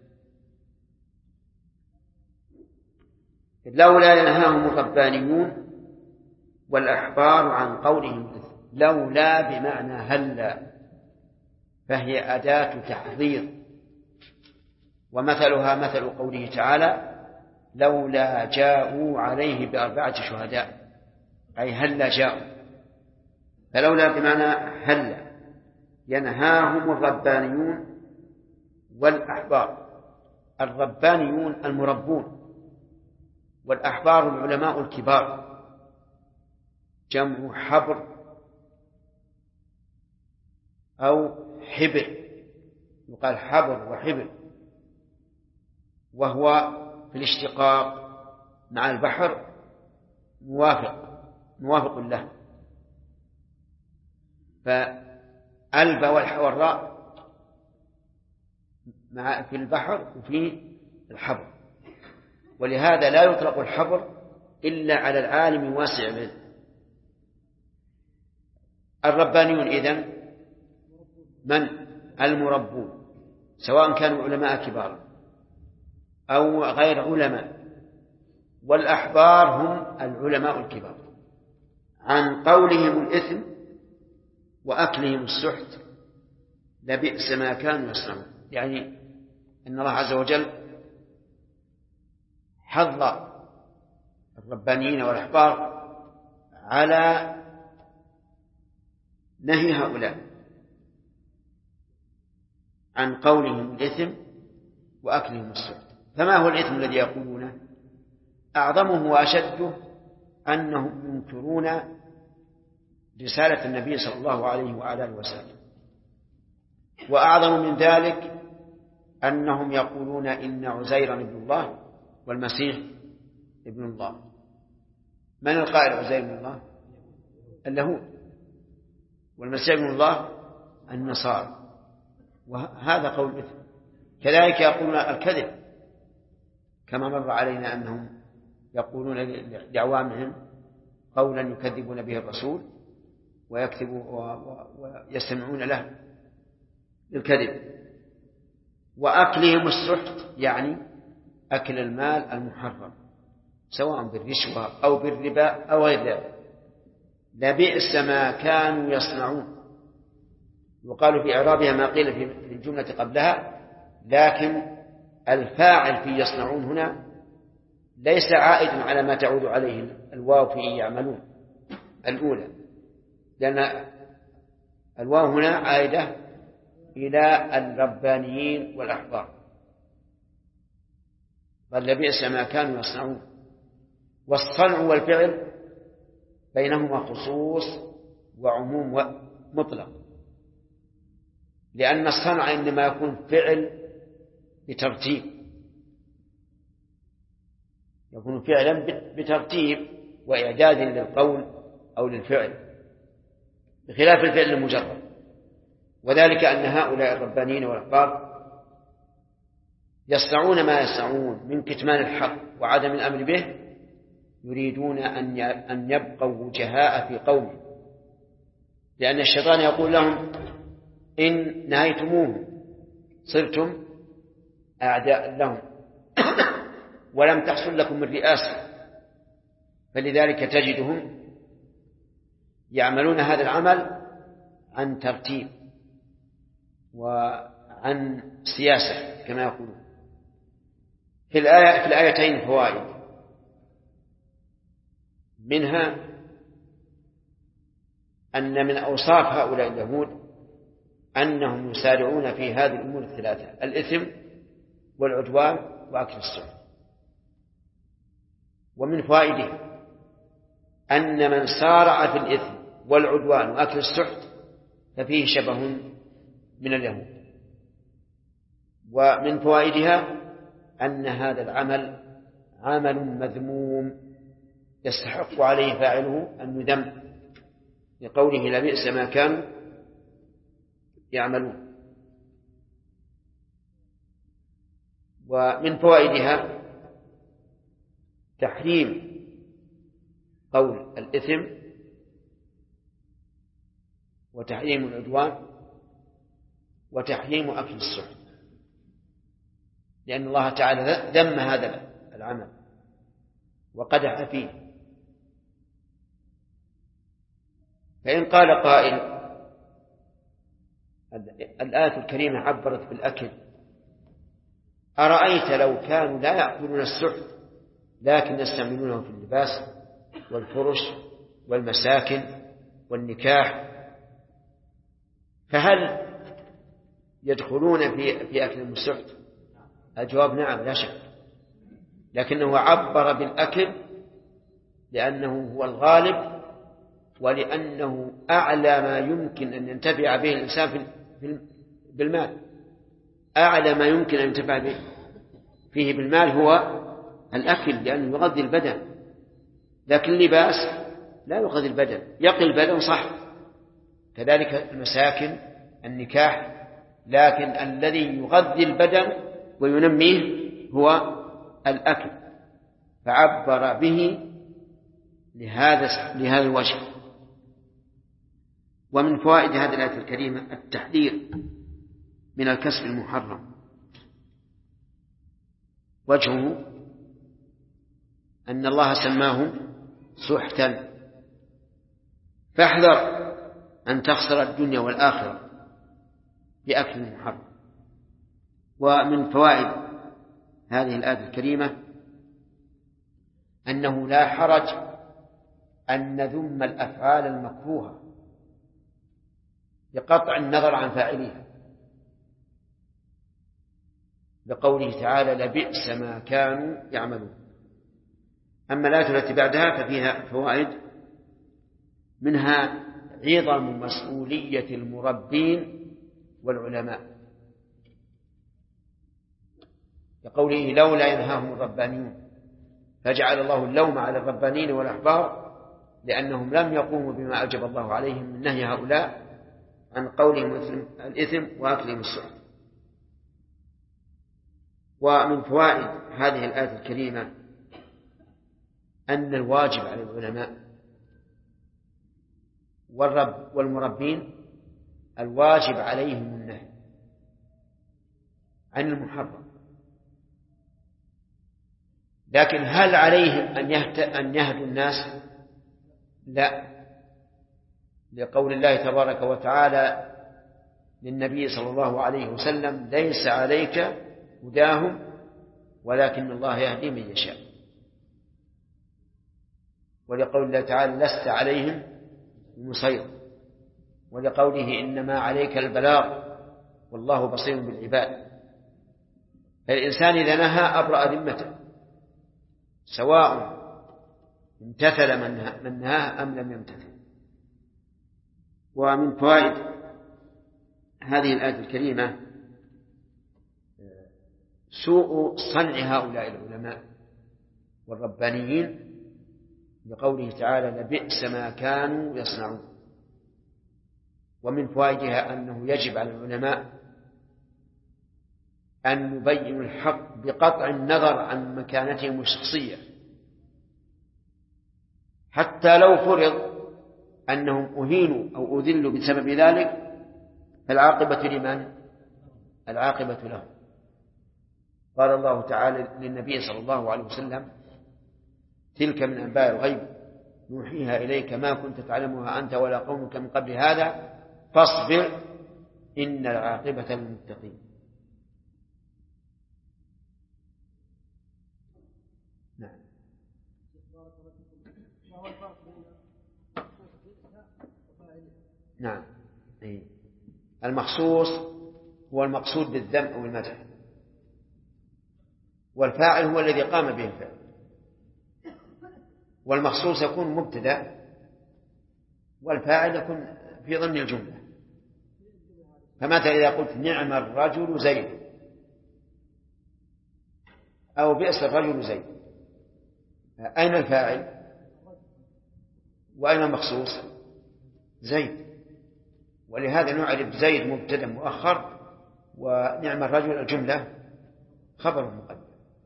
لولا ينهاهم الربانيون والأحبار عن قولهم. لولا بمعنى هلا، فهي أداة تحضير، ومثلها مثل قوله تعالى: لولا جاءوا عليه ب4 شهداء، أي هلا جاءوا. فلولا بمعنى هلا. ينهاهم الربانيون والأحبار. الربانيون المربون، والأحبار العلماء الكبار، جمع حبر أو حبر، يقال حبر وحبر، وهو في الاشتقاق مع البحر موافق له. فالب والراء في البحر وفي الحبر، ولهذا لا يطلق الحبر إلا على العالم واسع العلم. الربانيون إذن من؟ المربون، سواء كانوا علماء كبار أو غير علماء، والأحبار هم العلماء الكبار، عن قولهم الإثم وأكلهم السحت لبئس ما كانوا يصنعون. يعني إن الله عز وجل حض الربانيين والأحبار على نهي هؤلاء عن قولهم الإثم وأكلهم السحت. فما هو الإثم الذي يقولونه؟ أعظمه وأشده أنهم ينكرون رسالة النبي صلى الله عليه وعلى آله وسلم، وأعظم من ذلك أنهم يقولون إن عزيرا ابن الله والمسيح ابن الله. من القائل عزير ابن الله؟ اليهود، والمسيح ابن الله النصارى، وهذا قول مثل. كذلك يقولون الكذب، كما مر علينا أنهم يقولون لأعوامهم قولا يكذبون به الرسول ويستمعون له للكذب. وأكلهم السحت يعني أكل المال المحرم، سواء بالرشوة أو بالربا أو غير ذلك. لبئس ما كانوا يصنعون. وقالوا في إعرابها ما قيل في الجملة قبلها، لكن الفاعل في يصنعون هنا ليس عائدا على ما تعود عليه الواو في يعملون الأولى، لأن الواو هنا عائدة إلى الربانيين والأحبار. بل لبئس ما كانوا يصنعون. والصنع والفعل بينهما خصوص وعموم مطلق، لأن الصنع إنما يكون فعل بترتيب، يكون فعلا بترتيب وإعداد للقول أو للفعل، بخلاف الفعل المجرد. وذلك أن هؤلاء الربانيين والأحبار يصنعون ما يصنعون من كتمان الحق وعدم الأمر به، يريدون أن يبقوا وجهاء في قومه، لأن الشيطان يقول لهم إن نهيتموه صرتم أعداء لهم ولم تحصل لكم من رئاسة. فلذلك تجدهم يعملون هذا العمل عن ترتيب وعن سياسة كما يقولون. في الآيتين فوائد، منها أن من أوصاف هؤلاء اليهود أنهم يسارعون في هذه الأمور الثلاثة: الإثم والعدوان وأكل السحت. ومن فوائده أن من سارع في الإثم والعدوان وأكل السحت ففيه شبه من اليهود. ومن فوائدها أن هذا العمل عمل مذموم يستحق عليه فاعله أن يذم، لقوله لبئس ما كانوا يعملون. ومن فوائدها تحريم قول الإثم وتحريم العدوان وتحريم أكل السحت، لأن الله تعالى ذم هذا العمل وقدح فيه. فإن قال قائل الآية الكريمة عبرت بالأكل، أرأيت لو كانوا لا يأكلون السحت لكن يستعملونه في اللباس والفرش والمساكن والنكاح، فهل يدخلون في أكل السحت؟ الجواب نعم لا شك، لكنه عبر بالأكل لأنه هو الغالب، ولأنه أعلى ما يمكن أن ينتفع به الإنسان بالمال. أعلى ما يمكن أن ينتفع فيه بالمال هو الأكل، لأنه يغذي البدن، لكن اللباس لا يغذي البدن، يقي البدن صح، كذلك المساكن النكاح، لكن الذي يغذي البدن وينميه هو الأكل، فعبر به لهذا الوجه. ومن فوائد هذه الآية الكريمة التحذير من الكسب المحرم. وجهه أن الله سماه سحتا، فاحذر أن تخسر الدنيا والآخرة بأكل المحرم. ومن فوائد هذه الآية الكريمة أنه لا حرج أن نذم الأفعال المكروهة بقطع النظر عن فاعلها، لقوله تعالى لبئس ما كانوا يعملون. أما الآية التي بعدها ففيها فوائد، منها عظم مسؤولية المربين والعلماء، لقوله لولا ينهاهم الربانيون، فجعل الله اللوم على الربانيين والأحبار لأنهم لم يقوموا بما أوجب الله عليهم من نهي هؤلاء عن قولهم الإثم وأكلهم السحت. ومن فوائد هذه الآية الكريمة أن الواجب على العلماء والمربين الواجب عليهم النهي عن المحرم، لكن هل عليهم أن يهدوا الناس؟ لا، لقول الله تبارك وتعالى للنبي صلى الله عليه وسلم ليس عليك هداهم ولكن الله يهدي من يشاء. ولقول الله تعالى لست عليهم بمسيطر، ولقوله إنما عليك البلاغ والله بصير بالعباد. الإنسان إذا نهى أبرأ ذمته، سواء امتثل من نهاه أم لم يمتثل. ومن فوائد هذه الآية الكريمة سوء صنع هؤلاء العلماء والربانيين، لقوله تعالى لبئس ما كانوا يصنعون. ومن فوائدها أنه يجب على العلماء أن يبينوا الحق بقطع النظر عن مكانتهم الشخصية، حتى لو فرض أنهم أهينوا أو أذلوا بسبب ذلك فالعاقبة لمن؟ العاقبة لهم. قال الله تعالى للنبي صلى الله عليه وسلم تلك من أنباء الغيب نوحيها إليك ما كنت تعلمها أنت ولا قومك من قبل هذا فاصبر إن العاقبة للمتقين. نعم. نعم. المخصوص هو المقصود بالذم أو المدح، والفاعل هو الذي قام به الفعل، والمخصوص يكون مبتدأ والفاعل يكون في ضمن الجملة. فمتى إذا قلت نعم الرجل زيد أو بئس الرجل زيد، أين الفاعل وأين المخصوص؟ زيد. ولهذا نعرف زيد مبتدأ مؤخر ونعم الرجل الجملة خبر مقدم.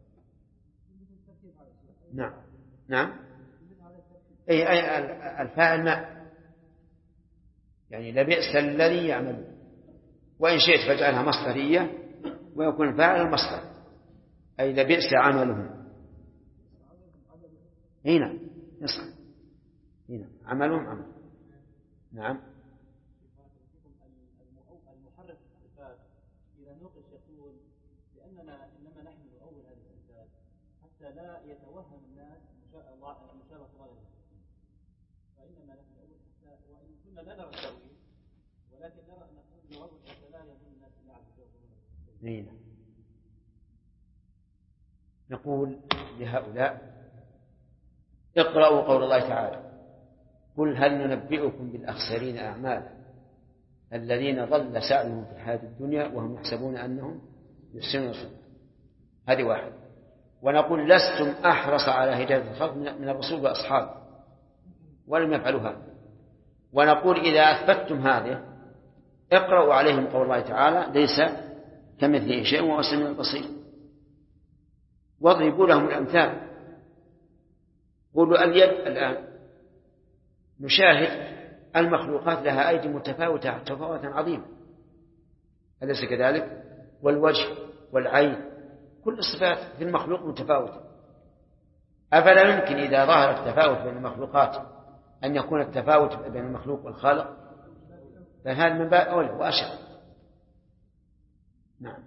نعم. نعم. أي الفاعل ما يعني لبئس الذي يعمل، وإن شئت فاجعلها مصدرية ويكون الفاعل المصدر، أي لبئس عملهم. هنا يصح، هنا عملهم عمل. نعم. المحرف الصفات إذا نوقش يقول لأننا إنما نحن نؤول هذه الصفات حتى لا يتوهم الناس مشابهة الله فإنما نحن نؤول حتى وإن كنا لا نرى التأويل ولكن نرى أن نقول نؤول حتى لا يظن الناس أن نعبد. نقول لهؤلاء اقرأوا قول الله تعالى قل هل ننبئكم بالأخسرين أعمالا الذين ضل سعيهم في الحياة الدنيا وهم يحسبون أنهم يحسنون صنعا. هذه واحد. ونقول لستم أحرص على هداية الخلق من الرسول وأصحابه ولم يفعلوا هذا. ونقول إذا أثبتتم هذه اقرأوا عليهم قول الله تعالى ليس كمثله شيء وهو السميع البصير، واضربوا لهم الأمثال. قولوا اليد الآن نشاهد المخلوقات لها أيدي متفاوتة تفاوتا عظيما، أليس كذلك؟ والوجه والعين، كل الصفات في المخلوق متفاوتة. أفلا يمكن إذا ظهر التفاوت بين المخلوقات أن يكون التفاوت بين المخلوق والخالق؟ فهذا من باب أولى وأشد. نعم.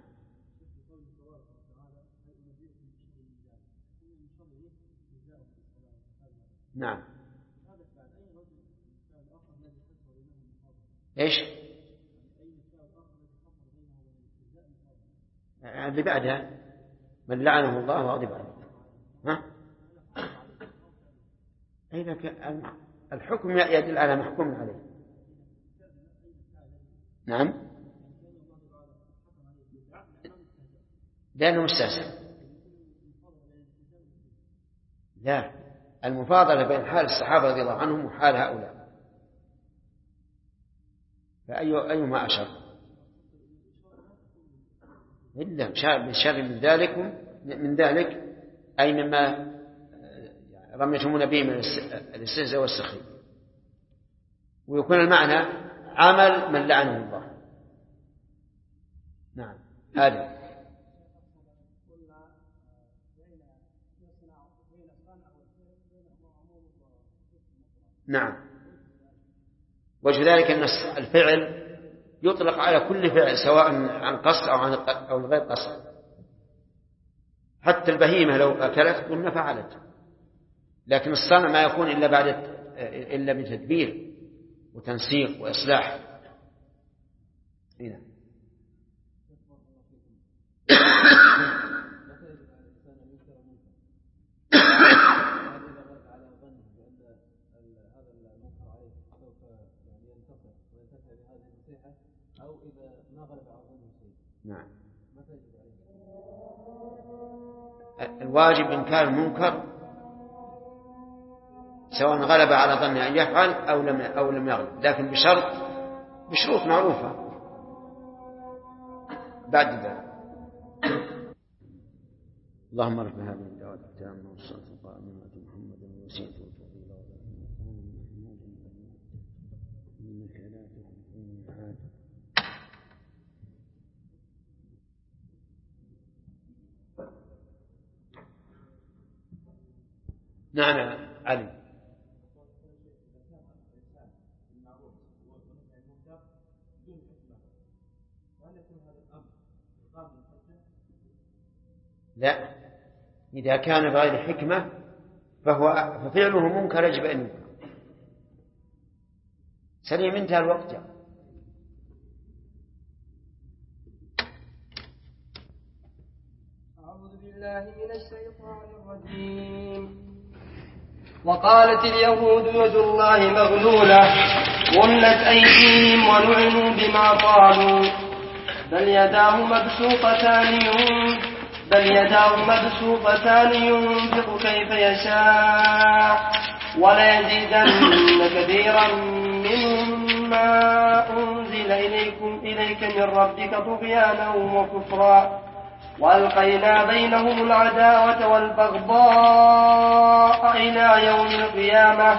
نعم. إيش؟ اللي بعدها من لعنه الله وغضب عليه. ها؟ الحكم يدل على محكوم عليه. نعم، لأنه مستهزئ. لا، المفاضلة بين حال الصحابة رضي الله عنهم وحال هؤلاء، فأيهما أشر؟ إلا بشر من ذلك أي مما رميتمون به من الاستهزاء والسخرية. ويكون المعنى عمل من لعنه الله. نعم. هذا نعم. وجه ذلك أن الفعل يطلق على كل فعل سواء عن قصد أو غير قصد. حتى البهيمة لو أكلت قلنا فعلت، لكن الصنع ما يكون إلا بتدبير وتنسيق وإصلاح. هنا نعم. الواجب إنكار المنكر سواء غلب على ظن أن يفعل أو لم يغلب، لكن بشروط معروفة بعد ذلك. اللهم رب هذه الدعوة التامة والصلاة القائمة على محمد وسيلة الفضيلة إنك لا تخلف الميعاد. نعم علي. لا، إذا كان بغير حكمة ففعله منكر يجب أن ينكر. سليم، انتهى الوقت. أعوذ بالله من الشيطان الرجيم. وقالت اليهود يد الله مغلولة غلت أيديهم ولعنوا بما قالوا بل يداه مبسوطتان ينفق كيف يشاء وليزيدن كثيرا منهم ما أنزل إليك من ربك طغيانا وكفرا وألقينا بينهم العداوة والبغضاء إلى يوم القيامة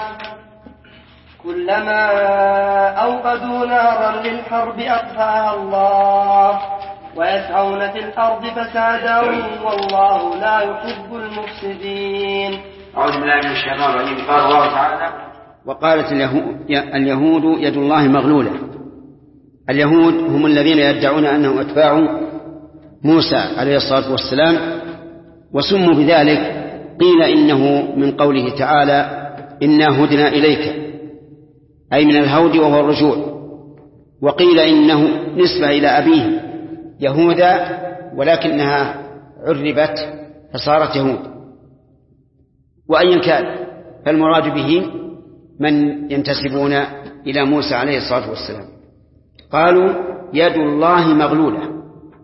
كلما أوقدوا نارا للحرب أطفأها الله ويسعون في الأرض فسادا والله لا يحب المفسدين. أعوذ بالله من الشيطان الرجيم. قال الله تعالى: وقالت اليهود يد الله مغلولة. اليهود هم الذين يدعون أنهم أتباع موسى عليه الصلاة والسلام، وسموا بذلك قيل إنه من قوله تعالى: إنا هدنا إليك، أي من الهود وهو الرجوع. وقيل إنه نسبة إلى أبيه يهوذا ولكنها عربت فصارت يهود. وأيا كان فالمراد به من ينتسبون إلى موسى عليه الصلاة والسلام. قالوا يد الله مغلولة.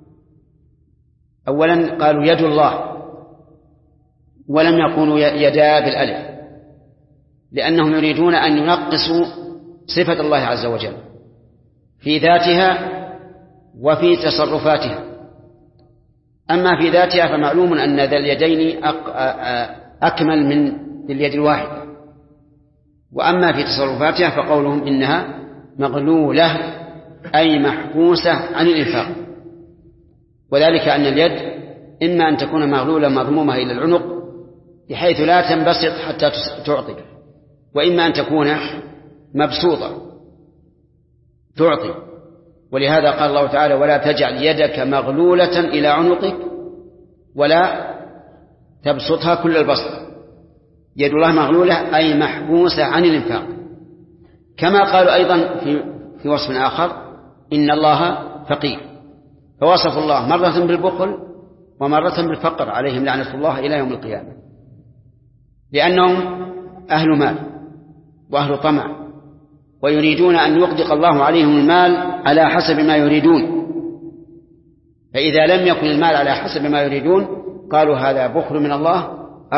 أولا قالوا يد الله ولم يقولوا يدا بالألف، لأنهم يريدون أن ينقصوا صفة الله عز وجل في ذاتها وفي تصرفاتها. أما في ذاتها فمعلوم أن ذا اليدين أكمل من اليد الواحدة، وأما في تصرفاتها فقولهم إنها مغلولة أي محبوسة عن الإنفاق، وذلك أن اليد إما أن تكون مغلولة مضمومة إلى العنق بحيث لا تنبسط حتى تعطي، وإما أن تكون مبسوطة تعطي. ولهذا قال الله تعالى: ولا تجعل يدك مغلولة إلى عنقك ولا تبسطها كل البسط. يد الله مغلولة أي محبوسة عن الإنفاق. كما قالوا أيضا في وصف آخر: إن الله فقير، فوصف الله مرة بالبخل ومرة بالفقر عليهم لعنة الله إلى يوم القيامة، لأنهم أهل مال وأهل طمع، ويريدون أن يغدق الله عليهم المال على حسب ما يريدون، فإذا لم يكن المال على حسب ما يريدون قالوا هذا بخل من الله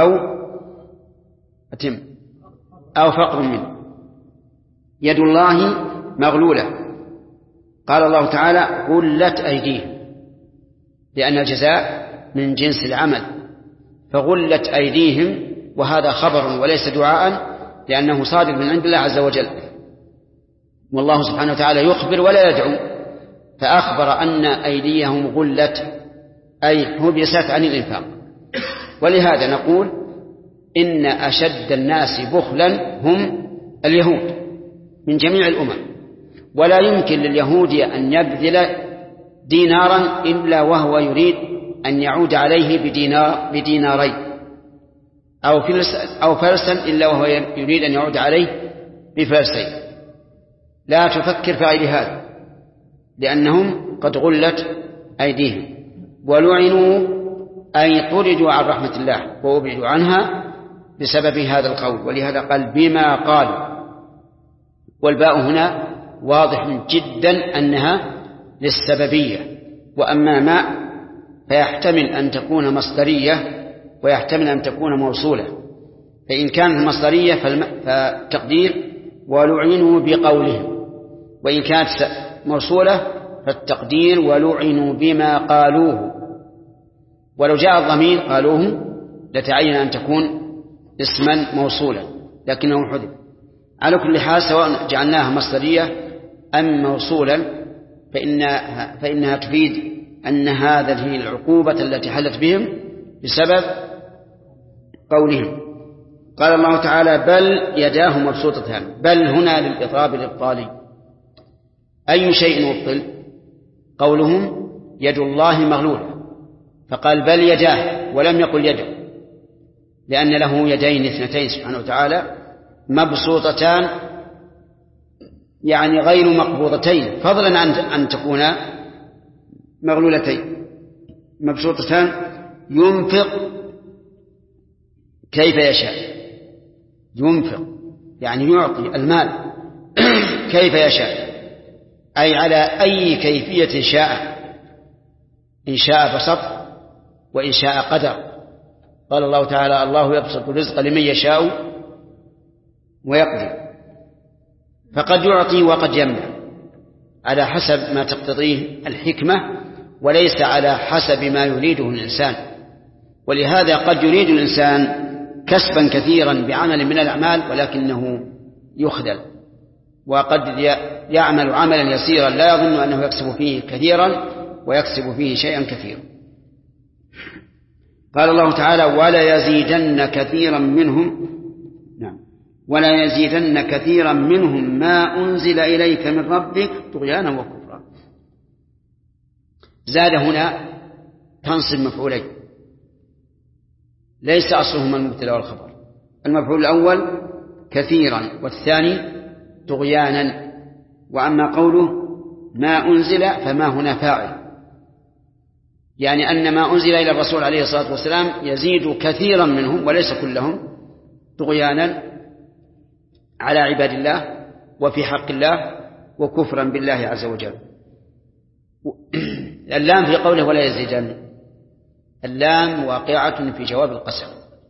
أو فقر منه. يد الله مغلولة. قال الله تعالى: غلت أيديهم، لأن الجزاء من جنس العمل، فغلت أيديهم، وهذا خبر وليس دعاء، لأنه صادر من عند الله عز وجل، والله سبحانه وتعالى يخبر ولا يدعو، فأخبر أن أيديهم غلت أي حبست عن الإنفاق. ولهذا نقول إن أشد الناس بخلا هم اليهود من جميع الأمم، ولا يمكن لليهود أن يبذل دينارا إلا وهو يريد أن يعود عليه بدينارين، أو فلسا إلا وهو يريد أن يعود عليه بفلسين. لا تفكر في غير هذا، لأنهم قد غلت أيديهم، ولعنوا أي طردوا عن رحمة الله وأبعدوا عنها بسبب هذا القول. ولهذا قال: بما قالوا، والباء هنا واضح جدا أنها للسببية. وأما ما فيحتمل أن تكون مصدرية ويحتمل أن تكون موصولة، فإن كانت مصدرية فالتقدير ولعنوا بقولهم، وإن كانت موصولة فالتقدير ولعنوا بما قالوه. ولو جاء الضمير قالوه لتعين أن تكون اسما موصولا، لكنه حذف. على كل حال سواء جعلناها مصدرية أم موصولا فإنها تفيد أن هذه العقوبة التي حلت بهم بسبب قولهم. قال الله تعالى: بل يداه مبسوطتان. بل هنا للإضراب الإبطالي. أي شيء مبطل؟ قولهم يد الله مغلولة، فقال بل يداه ولم يقل يده، لأن له يدين اثنتين سبحانه وتعالى مبسوطتان، يعني غير مقبوضتين، فضلا عن تكون مغلولتين. مبسوطتان ينفق كيف يشاء، ينفق يعني يعطي المال كيف يشاء، أي على أي كيفية شاء، إن شاء بسط وإن شاء قدر. قال الله تعالى: الله يبسط الرزق لمن يشاء ويقدر، فقد يعطي وقد يمنع على حسب ما تقتضيه الحكمة، وليس على حسب ما يريده الإنسان. ولهذا قد يريد الإنسان كسبا كثيرا بعمل من الأعمال ولكنه يخذل، وقد يعمل عملا يسيرا لا يظن أنه يكسب فيه كثيرا ويكسب فيه شيئا كثيرا. قال الله تعالى: ولا يزيدن كثيرا منهم ما أنزل إليك من ربك طغيانا وكفرا. زاد هنا تنصب مفعولين، ليس أصلهما المبتدأ والخبر. المفعول الأول كثيرا والثاني طغيانا. وأما قوله ما أنزل فما هنا فاعل، يعني أن ما أنزل إلى الرسول عليه الصلاة والسلام يزيد كثيرا منهم وليس كلهم طغيانا على عباد الله وفي حق الله وكفرا بالله عز وجل. اللام في قوله ولا يزيدن، اللام واقعة في جواب القسم،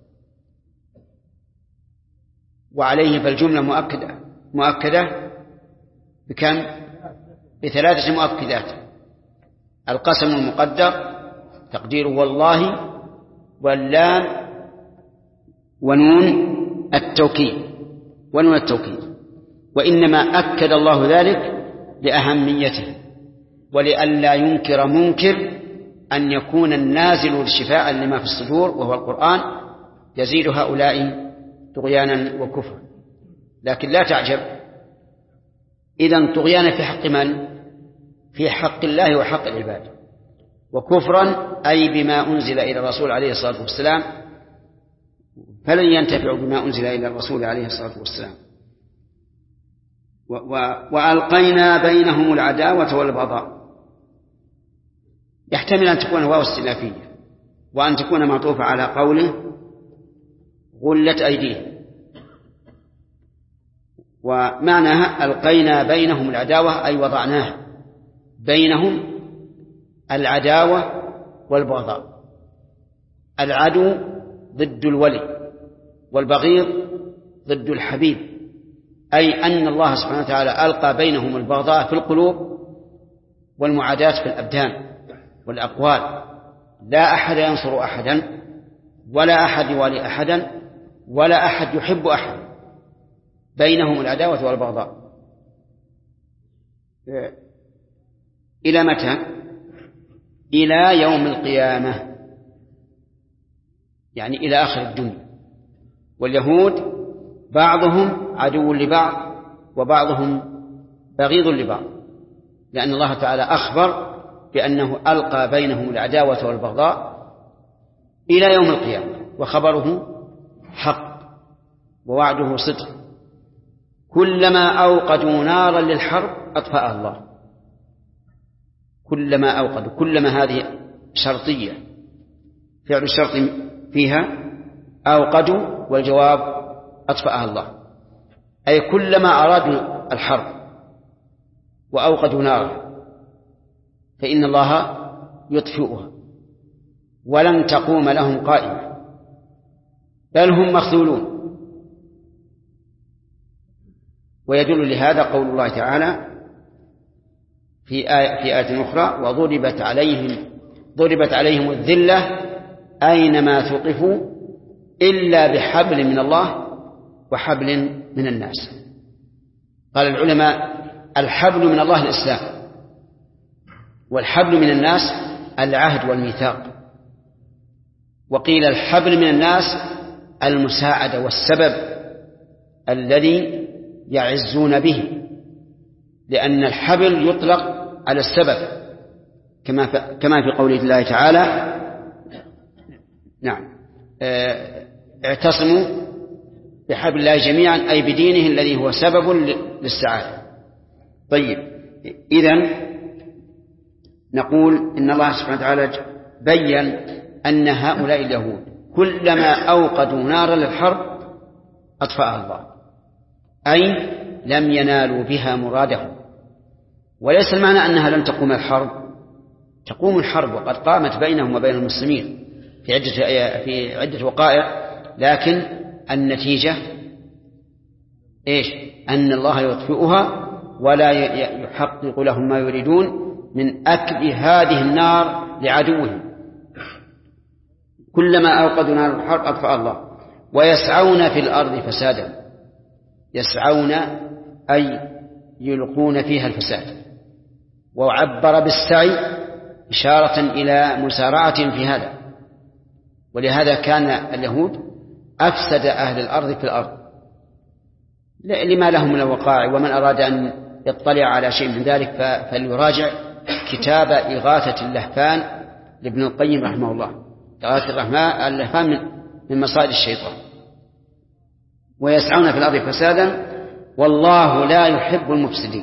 وعليه فالجملة مؤكدة بكم؟ بثلاثة مؤكدات. القسم المقدر تقديره والله، واللام ونون التوكيد. وإنما أكد الله ذلك لأهميته ولئلا ينكر منكر أن يكون النازل شفاء لما في الصدور وهو القرآن يزيد هؤلاء طغيانا وكفرا. لكن لا تعجب، إذن طغيانا في حق من؟ في حق الله وحق العباد، وكفرا أي بما أنزل إلى الرسول عليه الصلاة والسلام، فلن ينتفعوا بما أنزل إلى الرسول عليه الصلاة والسلام. وألقينا بينهم العداوة والبغضاء، يحتمل أن تكون واو استئنافية وأن تكون معطوفة على قوله غلت أيديهم، ومعناها ألقينا بينهم العداوة أي وضعناها بينهم العداوة والبغضاء. العدو ضد الولي والبغيض ضد الحبيب، أي أن الله سبحانه وتعالى ألقى بينهم البغضاء في القلوب والمعاداة في الأبدان والأقوال. لا أحد ينصر أحدا ولا أحد يوالي أحدا ولا أحد يحب أحد، بينهم العداوة والبغضاء. إلى متى؟ إلى يوم القيامة، يعني إلى آخر الدنيا. واليهود بعضهم عدو لبعض وبعضهم بغيض لبعض، لأن الله تعالى أخبر بأنه ألقى بينهم العداوة والبغضاء إلى يوم القيامة، وخبره حق ووعده صدق. كلما أوقدوا نارا للحرب أطفأها الله. كلما أوقدوا، كلما هذه شرطية، فعل الشرط فيها أوقدوا، والجواب أطفأها الله، أي كلما أرادوا الحرب وأوقدوا نارا فإن الله يطفئها ولن تقوم لهم قائمة، بل هم مخذولون. ويدل لهذا قول الله تعالى في آية أخرى ضربت عليهم الذلة أينما ثقفوا إلا بحبل من الله وحبل من الناس. قال العلماء الحبل من الله الإسلام، والحبل من الناس العهد والميثاق. وقيل الحبل من الناس المساعدة والسبب الذي يعزون به، لأن الحبل يطلق على السبب كما في قوله الله تعالى نعم اعتصموا بحبل الله جميعا، أي بدينه الذي هو سبب للسعادة. طيب، إذن نقول إن الله سبحانه وتعالى بيّن أن هؤلاء اليهود كلما أوقدوا نارا للحرب أطفأها الله، أي لم ينالوا بها مرادهم. وليس المعنى أنها لن تقوم الحرب، تقوم الحرب وقد قامت بينهم وبين المسلمين في عدة وقائع، لكن النتيجة إيش؟ أن الله يطفئها ولا يحقق لهم ما يريدون من أكل هذه النار لعدوهم. كلما أوقدوا نار الحرب أطفأ الله. ويسعون في الأرض فسادا، يسعون أي يلقون فيها الفساد، وعبر بالسعي إشارة إلى مسارعة في هذا. ولهذا كان اليهود أفسد أهل الأرض في الأرض لما لهم من الوقائع. ومن أراد أن يطلع على شيء من ذلك فليراجع كتاب إغاثة اللهفان لابن القيم رحمه الله. إغاثة اللهفان من مصائد الشيطان. ويسعون في الأرض فسادا والله لا يحب المفسدين.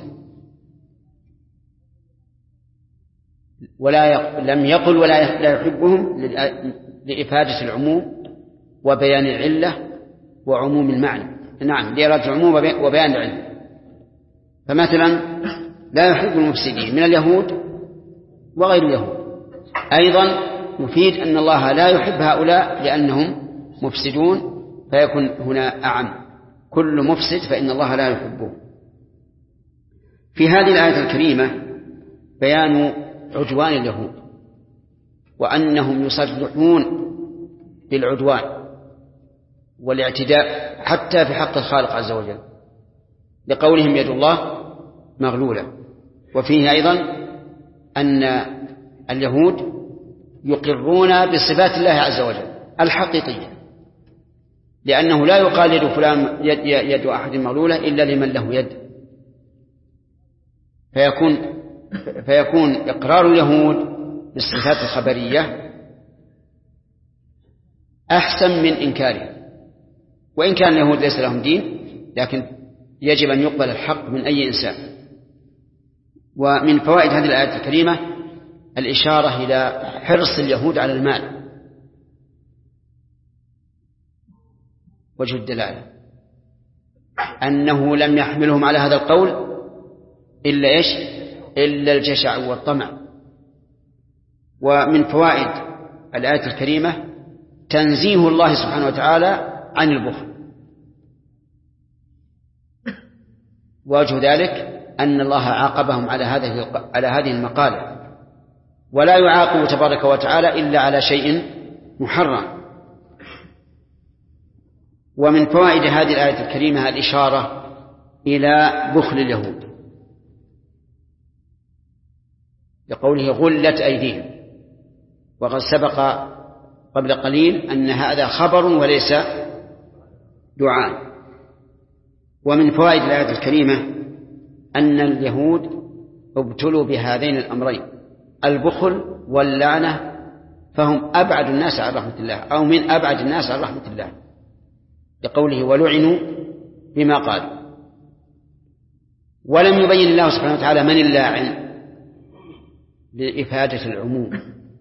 لم يقل لا يحبهم لإفادة العموم وبيان العلة وعموم المعنى. نعم، لإرادة العموم وبيان العلة. فمثلا لا يحب المفسدين من اليهود وغير اليهود، أيضا يفيد أن الله لا يحب هؤلاء لأنهم مفسدون، فيكون هنا أعم، كل مفسد فإن الله لا يحبه. في هذه الآية الكريمة بيان عدوان اليهود وأنهم يصرحون بالعدوان والاعتداء حتى في حق الخالق عز وجل، لقولهم يد الله مغلولة. وفيه أيضا أن اليهود يقرون بصفات الله عز وجل الحقيقية، لأنه لا يقال فلان يد أحد مغلولة إلا لمن له يد، فيكون إقرار اليهود بالصفات الخبرية أحسن من إنكاره. وإن كان اليهود ليس لهم دين، لكن يجب أن يقبل الحق من أي إنسان. ومن فوائد هذه الآية الكريمة الإشارة إلى حرص اليهود على المال. وجه الدلالة أنه لم يحملهم على هذا القول إلا إيش؟ إلا الجشع والطمع. ومن فوائد الآية الكريمة تنزيه الله سبحانه وتعالى عن البخل. وجه ذلك أن الله عاقبهم على هذه المقالة، ولا يعاقب تبارك وتعالى إلا على شيء محرم. ومن فوائد هذه الآية الكريمة الإشارة إلى بخل اليهود، لقوله غلت أيديهم، وقد سبق قبل قليل أن هذا خبر وليس دعاء. ومن فوائد الآية الكريمة أن اليهود ابتلوا بهذين الأمرين، البخل واللعنة، فهم أبعد الناس عن رحمة الله، أو من أبعد الناس عن رحمة الله، لقوله ولعنوا بما قالوا. ولم يبين الله سبحانه وتعالى من اللاعن لإفادة العموم،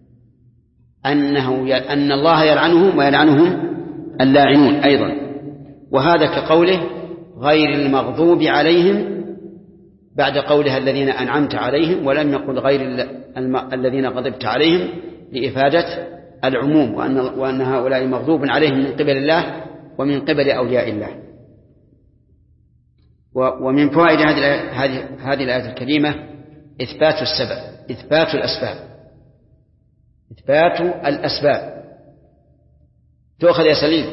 أن الله يلعنهم ويلعنهم اللاعنون أيضا. وهذا كقوله غير المغضوب عليهم بعد قولها الذين أنعمت عليهم، ولم يقل غير الذين غضبت عليهم لإفادة العموم، وأن هؤلاء مغضوب عليهم من قبل الله ومن قبل أولياء الله. ومن فوائد هذه الآية الكريمة إثبات السبب، إثبات الأسباب. تؤخذ يا سليم.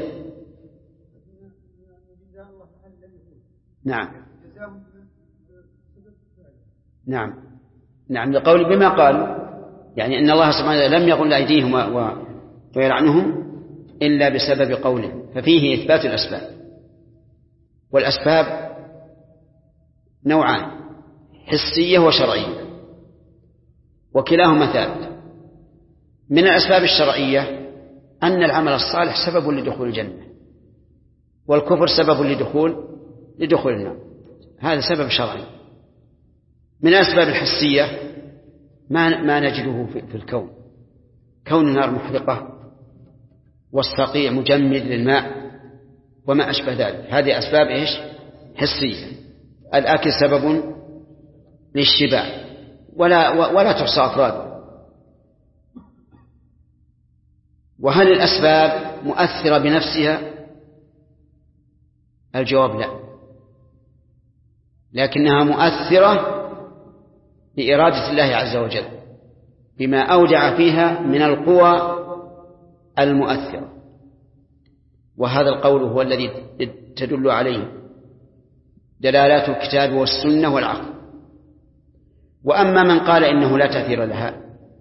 نعم لقول بما قالوا، يعني أن الله سبحانه وتعالى لم يغل أيديهم ويلعنهم إلا بسبب قوله، ففيه إثبات الأسباب. والأسباب نوعان، حسية وشرعية، وكلاهما ثابت. من الأسباب الشرعية أن العمل الصالح سبب لدخول الجنة، والكفر سبب لدخول النار، هذا سبب شرعي. من الأسباب الحسية ما نجده في الكون، كون النار محرقة والصقيع مجمد للماء وما أشبه ذلك، هذه أسباب إيش؟ حسية. الأكل سبب للشبع ولا تحصى أفراده. وهل الأسباب مؤثرة بنفسها؟ الجواب لا، لكنها مؤثرة بإرادة الله عز وجل بما أودع فيها من القوى المؤثرة. وهذا القول هو الذي تدل عليه دلالات الكتاب والسنة والعقل. وأما من قال إنه لا تأثير لها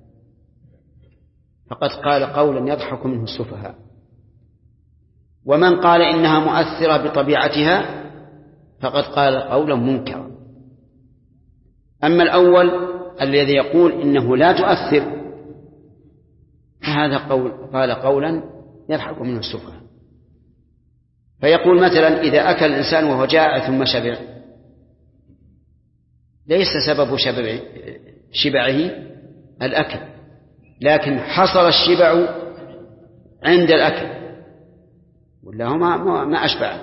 فقد قال قولا يضحك منه السفهاء، ومن قال إنها مؤثرة بطبيعتها فقد قال قولا منكرا. أما الأول الذي يقول إنه لا تؤثر فهذا قال قولا يضحك منه السفهاء. فيقول مثلا إذا أكل الإنسان وهو جائع ثم شبع، ليس سبب شبعه الأكل، لكن حصل الشبع عند الأكل، ولا هو ما أشبع.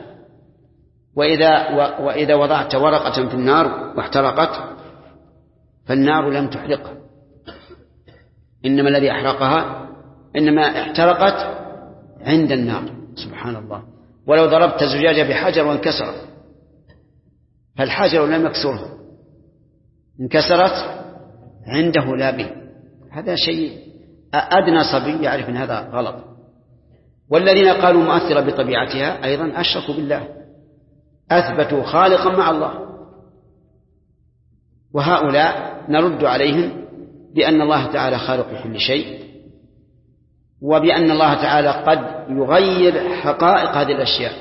وإذا وضعت ورقة في النار واحترقت فالنار لم تحرقها، إنما الذي أحرقها إنما احترقت عند النار. سبحان الله. ولو ضربت الزجاجة بحجر وانكسرت، فالحجر لم يكسرها، انكسرت عنده لا به. هذا شيء أدنى صبي يعرف أن هذا غلط. والذين قالوا مؤثرة بطبيعتها أيضا أشركوا بالله، أثبتوا خالقا مع الله. وهؤلاء نرد عليهم بأن الله تعالى خالق كل شيء، وبأن الله تعالى قد يغير حقائق هذه الأشياء.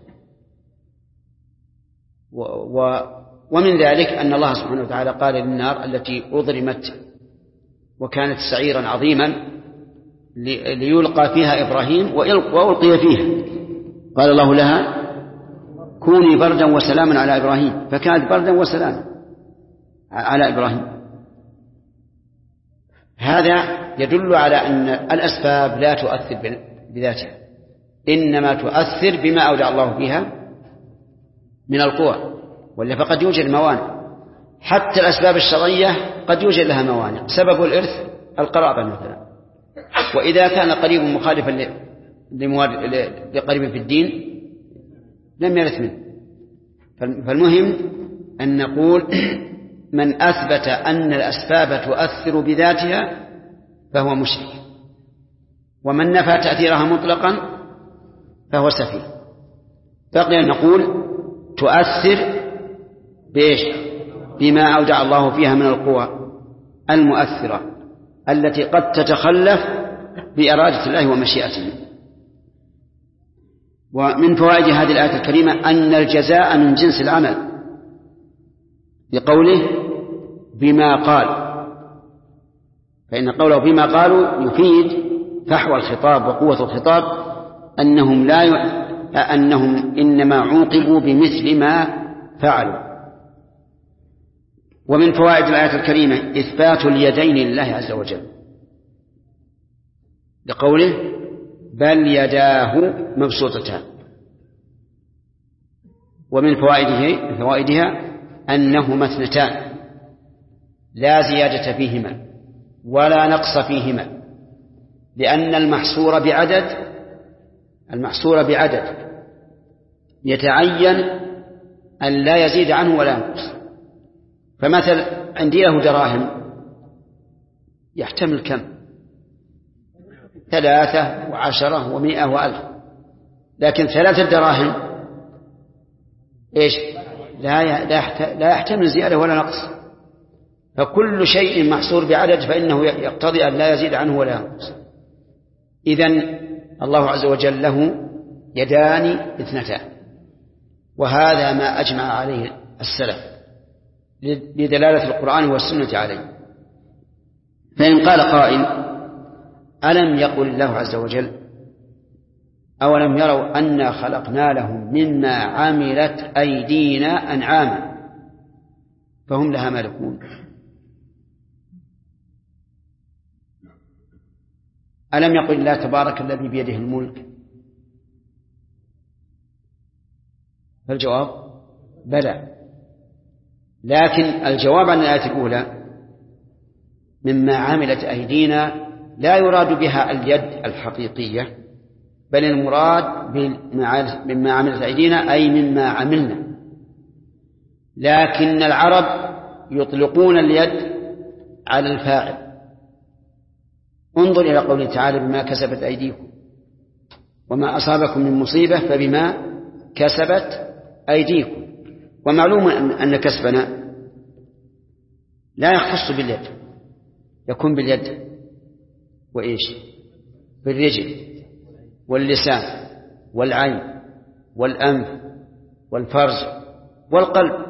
ومن ذلك أن الله سبحانه وتعالى قال للنار التي أضرمت وكانت سعيرا عظيما ليلقى فيها إبراهيم وألقي فيها، قال الله لها كوني بردا وسلاما على إبراهيم، فكانت بردا وسلاما على إبراهيم. هذا يدل على أن الأسباب لا تؤثر بذاتها، إنما تؤثر بما أودع الله فيها من القوى، ولا فقد يوجد موانع. حتى الأسباب الشرعية قد يوجد لها موانع. سبب الإرث القرابة مثلا، وإذا كان قريب مخالفا لقريب في الدين لم يرث منه. فالمهم أن نقول من أثبت أن الأسباب تؤثر بذاتها فهو مشرك، ومن نفى تأثيرها مطلقا فهو سفيه. بقي أن نقول تؤثر بإيش؟ بما أودع الله فيها من القوى المؤثرة التي قد تتخلف بإرادة الله ومشيئته. ومن فوائد هذه الآية الكريمة أن الجزاء من جنس العمل، بقوله بما قال، فإن قوله بما قالوا يفيد فحوى الخطاب وقوة الخطاب، أنهم إنما عوقبوا بمثل ما فعلوا. ومن فوائد الآية الكريمة إثبات اليدين لله عز وجل، لقوله بل يداه مبسوطتان. ومن فوائدها أنهما اثنتان لا زيادة فيهما ولا نقص فيهما، لأن المحصور بعدد يتعين أن لا يزيد عنه ولا ينقص. فمثل عندي له دراهم يحتمل كم؟ 3 و10 و100 و1000، لكن 3 دراهم إيش؟ لا يحتمل زيادة ولا نقص. فكل شيء محصور بعدد فإنه يقتضي أن لا يزيد عنه ولا ينقص. إذن الله عز وجل له يدان اثنتان، وهذا ما أجمع عليه السلف لدلالة القرآن والسنة عليه. فإن قال قائل ألم يقل الله عز وجل أولم يروا أنا خلقنا لهم مما عملت أيدينا أنعاما فهم لها مالكون؟ ألم يقل الله تبارك الذي بيده الملك؟ فالجواب بلى، لكن الجواب عن الآية الأولى مما عملت أيدينا لا يراد بها اليد الحقيقية، بل المراد مما عملت أيدينا أي مما عملنا. لكن العرب يطلقون اليد على الفاعل. انظر إلى قوله تعالى بما كسبت أيديكم وما أصابكم من مصيبة فبما كسبت أيديكم. ومعلوم أن كسبنا لا يختص باليد، يكون باليد وإيش؟ بالرجل واللسان والعين والأنف والفرج والقلب.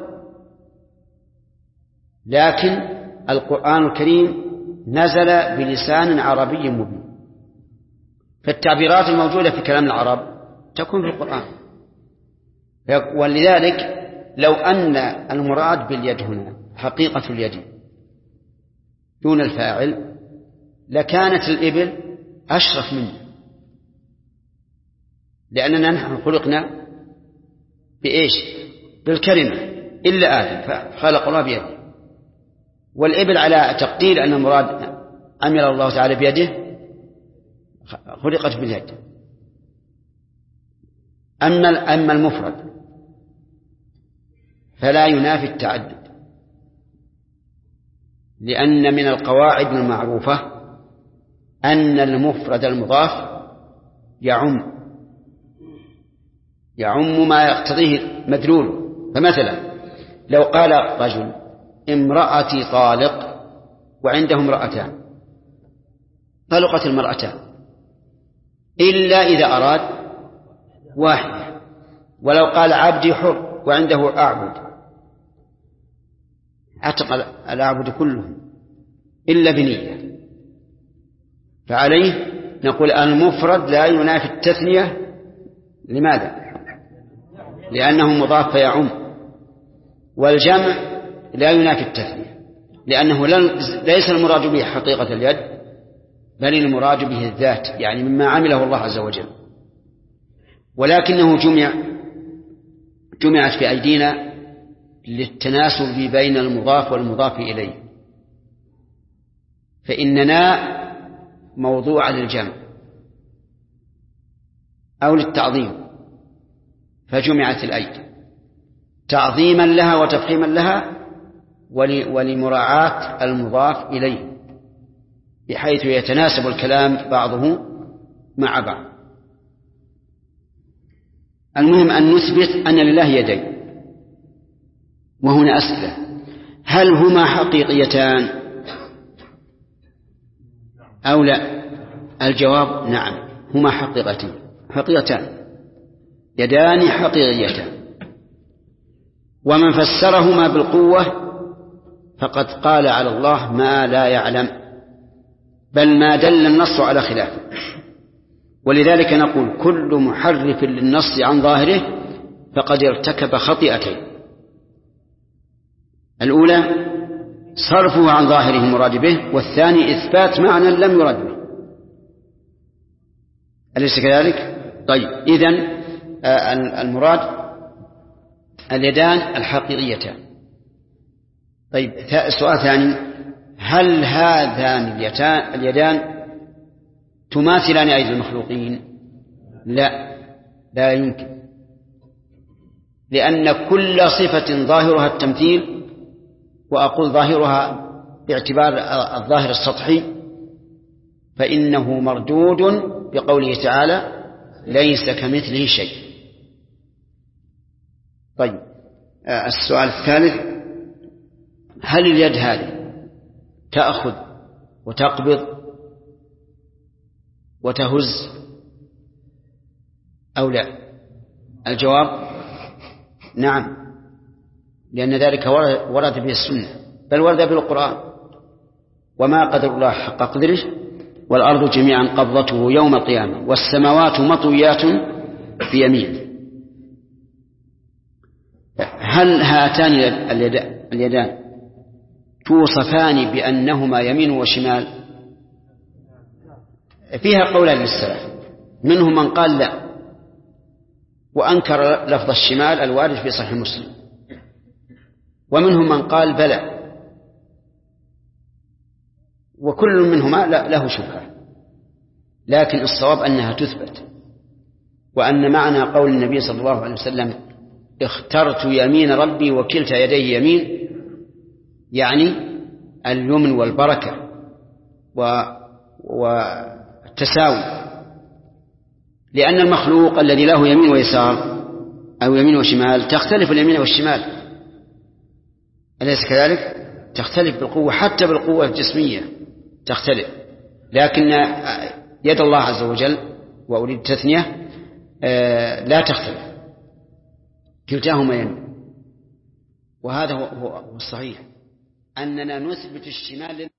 لكن القرآن الكريم نزل بلسان عربي مبين، فالتعبيرات الموجودة في كلام العرب تكون في القرآن. ولذلك لو أن المراد باليد هنا حقيقة اليد دون الفاعل لكانت الإبل أشرف منه، لأننا نحن خلقنا بإيش؟ بالكلمة، إلا آدم فخلق الله بيده. والإبل على تقدير أن المراد عمل الله تعالى بيده خلقت باليد. أما المفرد فلا ينافي التعدد، لأن من القواعد المعروفة أن المفرد المضاف يعم ما يقتضيه مدلوله. فمثلا لو قال رجل امرأتي طالق وعنده امرأتان، طلقت المرأتان إلا إذا أراد واحدة، ولو قال عبدي حر وعنده أعبد عتق الأعبد كلهم إلا بنية، فعليه نقول المفرد لا ينافي التثنية. لماذا؟ لأنه مضاف فيعم، والجمع لا ينافي التثنية لأنه ليس المراد به حقيقة اليد، بل المراد به الذات، يعني مما عمله الله عز وجل، ولكنه جمعت في أيدينا للتناسب بين المضاف والمضاف إليه، فإننا موضوع للجمع أو للتعظيم، فجمعت الأيدي تعظيما لها وتفخيما لها ولمراعاة المضاف إليه بحيث يتناسب الكلام بعضه مع بعض. المهم أن نثبت أن لله يدين، وهنا أسئلة: هل هما حقيقيتان أو لا؟ الجواب نعم، هما حقيقتان، يدان حقيقيتان. ومن فسرهما بالقوة فقد قال على الله ما لا يعلم، بل ما دل النص على خلافه. ولذلك نقول كل محرف للنص عن ظاهره فقد ارتكب خطيئتين: الأولى صرفه عن ظاهره المراد به، والثاني إثبات معنى لم يرد به. أليس كذلك؟ طيب، إذن المراد اليدان الحقيقيتان. طيب، سؤال ثاني: هل هذان اليدان تماثلان أيدي المخلوقين؟ لا يمكن، لأن كل صفة ظاهرها التمثيل، وأقول ظاهرها باعتبار الظاهر السطحي، فإنه مردود بقوله تعالى ليس كمثله شيء. طيب، السؤال الثالث: هل اليد هذه تأخذ وتقبض وتهز أو لا؟ الجواب نعم، لأن ذلك ورد به السنة، بل ورد به القرآن: وما قدر الله حق قدره والأرض جميعا قبضته يوم القيامة والسماوات مطويات في يمينه. هل هاتان اليدان توصفان بأنهما يمين وشمال؟ فيها قولان للسلف، منهم من قال لا وأنكر لفظ الشمال الوارد في صحيح مسلم، ومنهم من قال بلى، وكل منهما له شبهة، لكن الصواب أنها تثبت، وأن معنى قول النبي صلى الله عليه وسلم اخترت يمين ربي وكلتا يديه يمين يعني اليمن والبركة والتساوي، لأن المخلوق الذي له يمين ويسار أو يمين وشمال تختلف اليمين والشمال، أليس كذلك؟ تختلف بالقوة، حتى بالقوة الجسمية تختلف، لكن يد الله عز وجل، وأريد التثنية، لا تختلف، كلتاهما يمين. وهذا هو الصحيح، أننا نثبت الشمال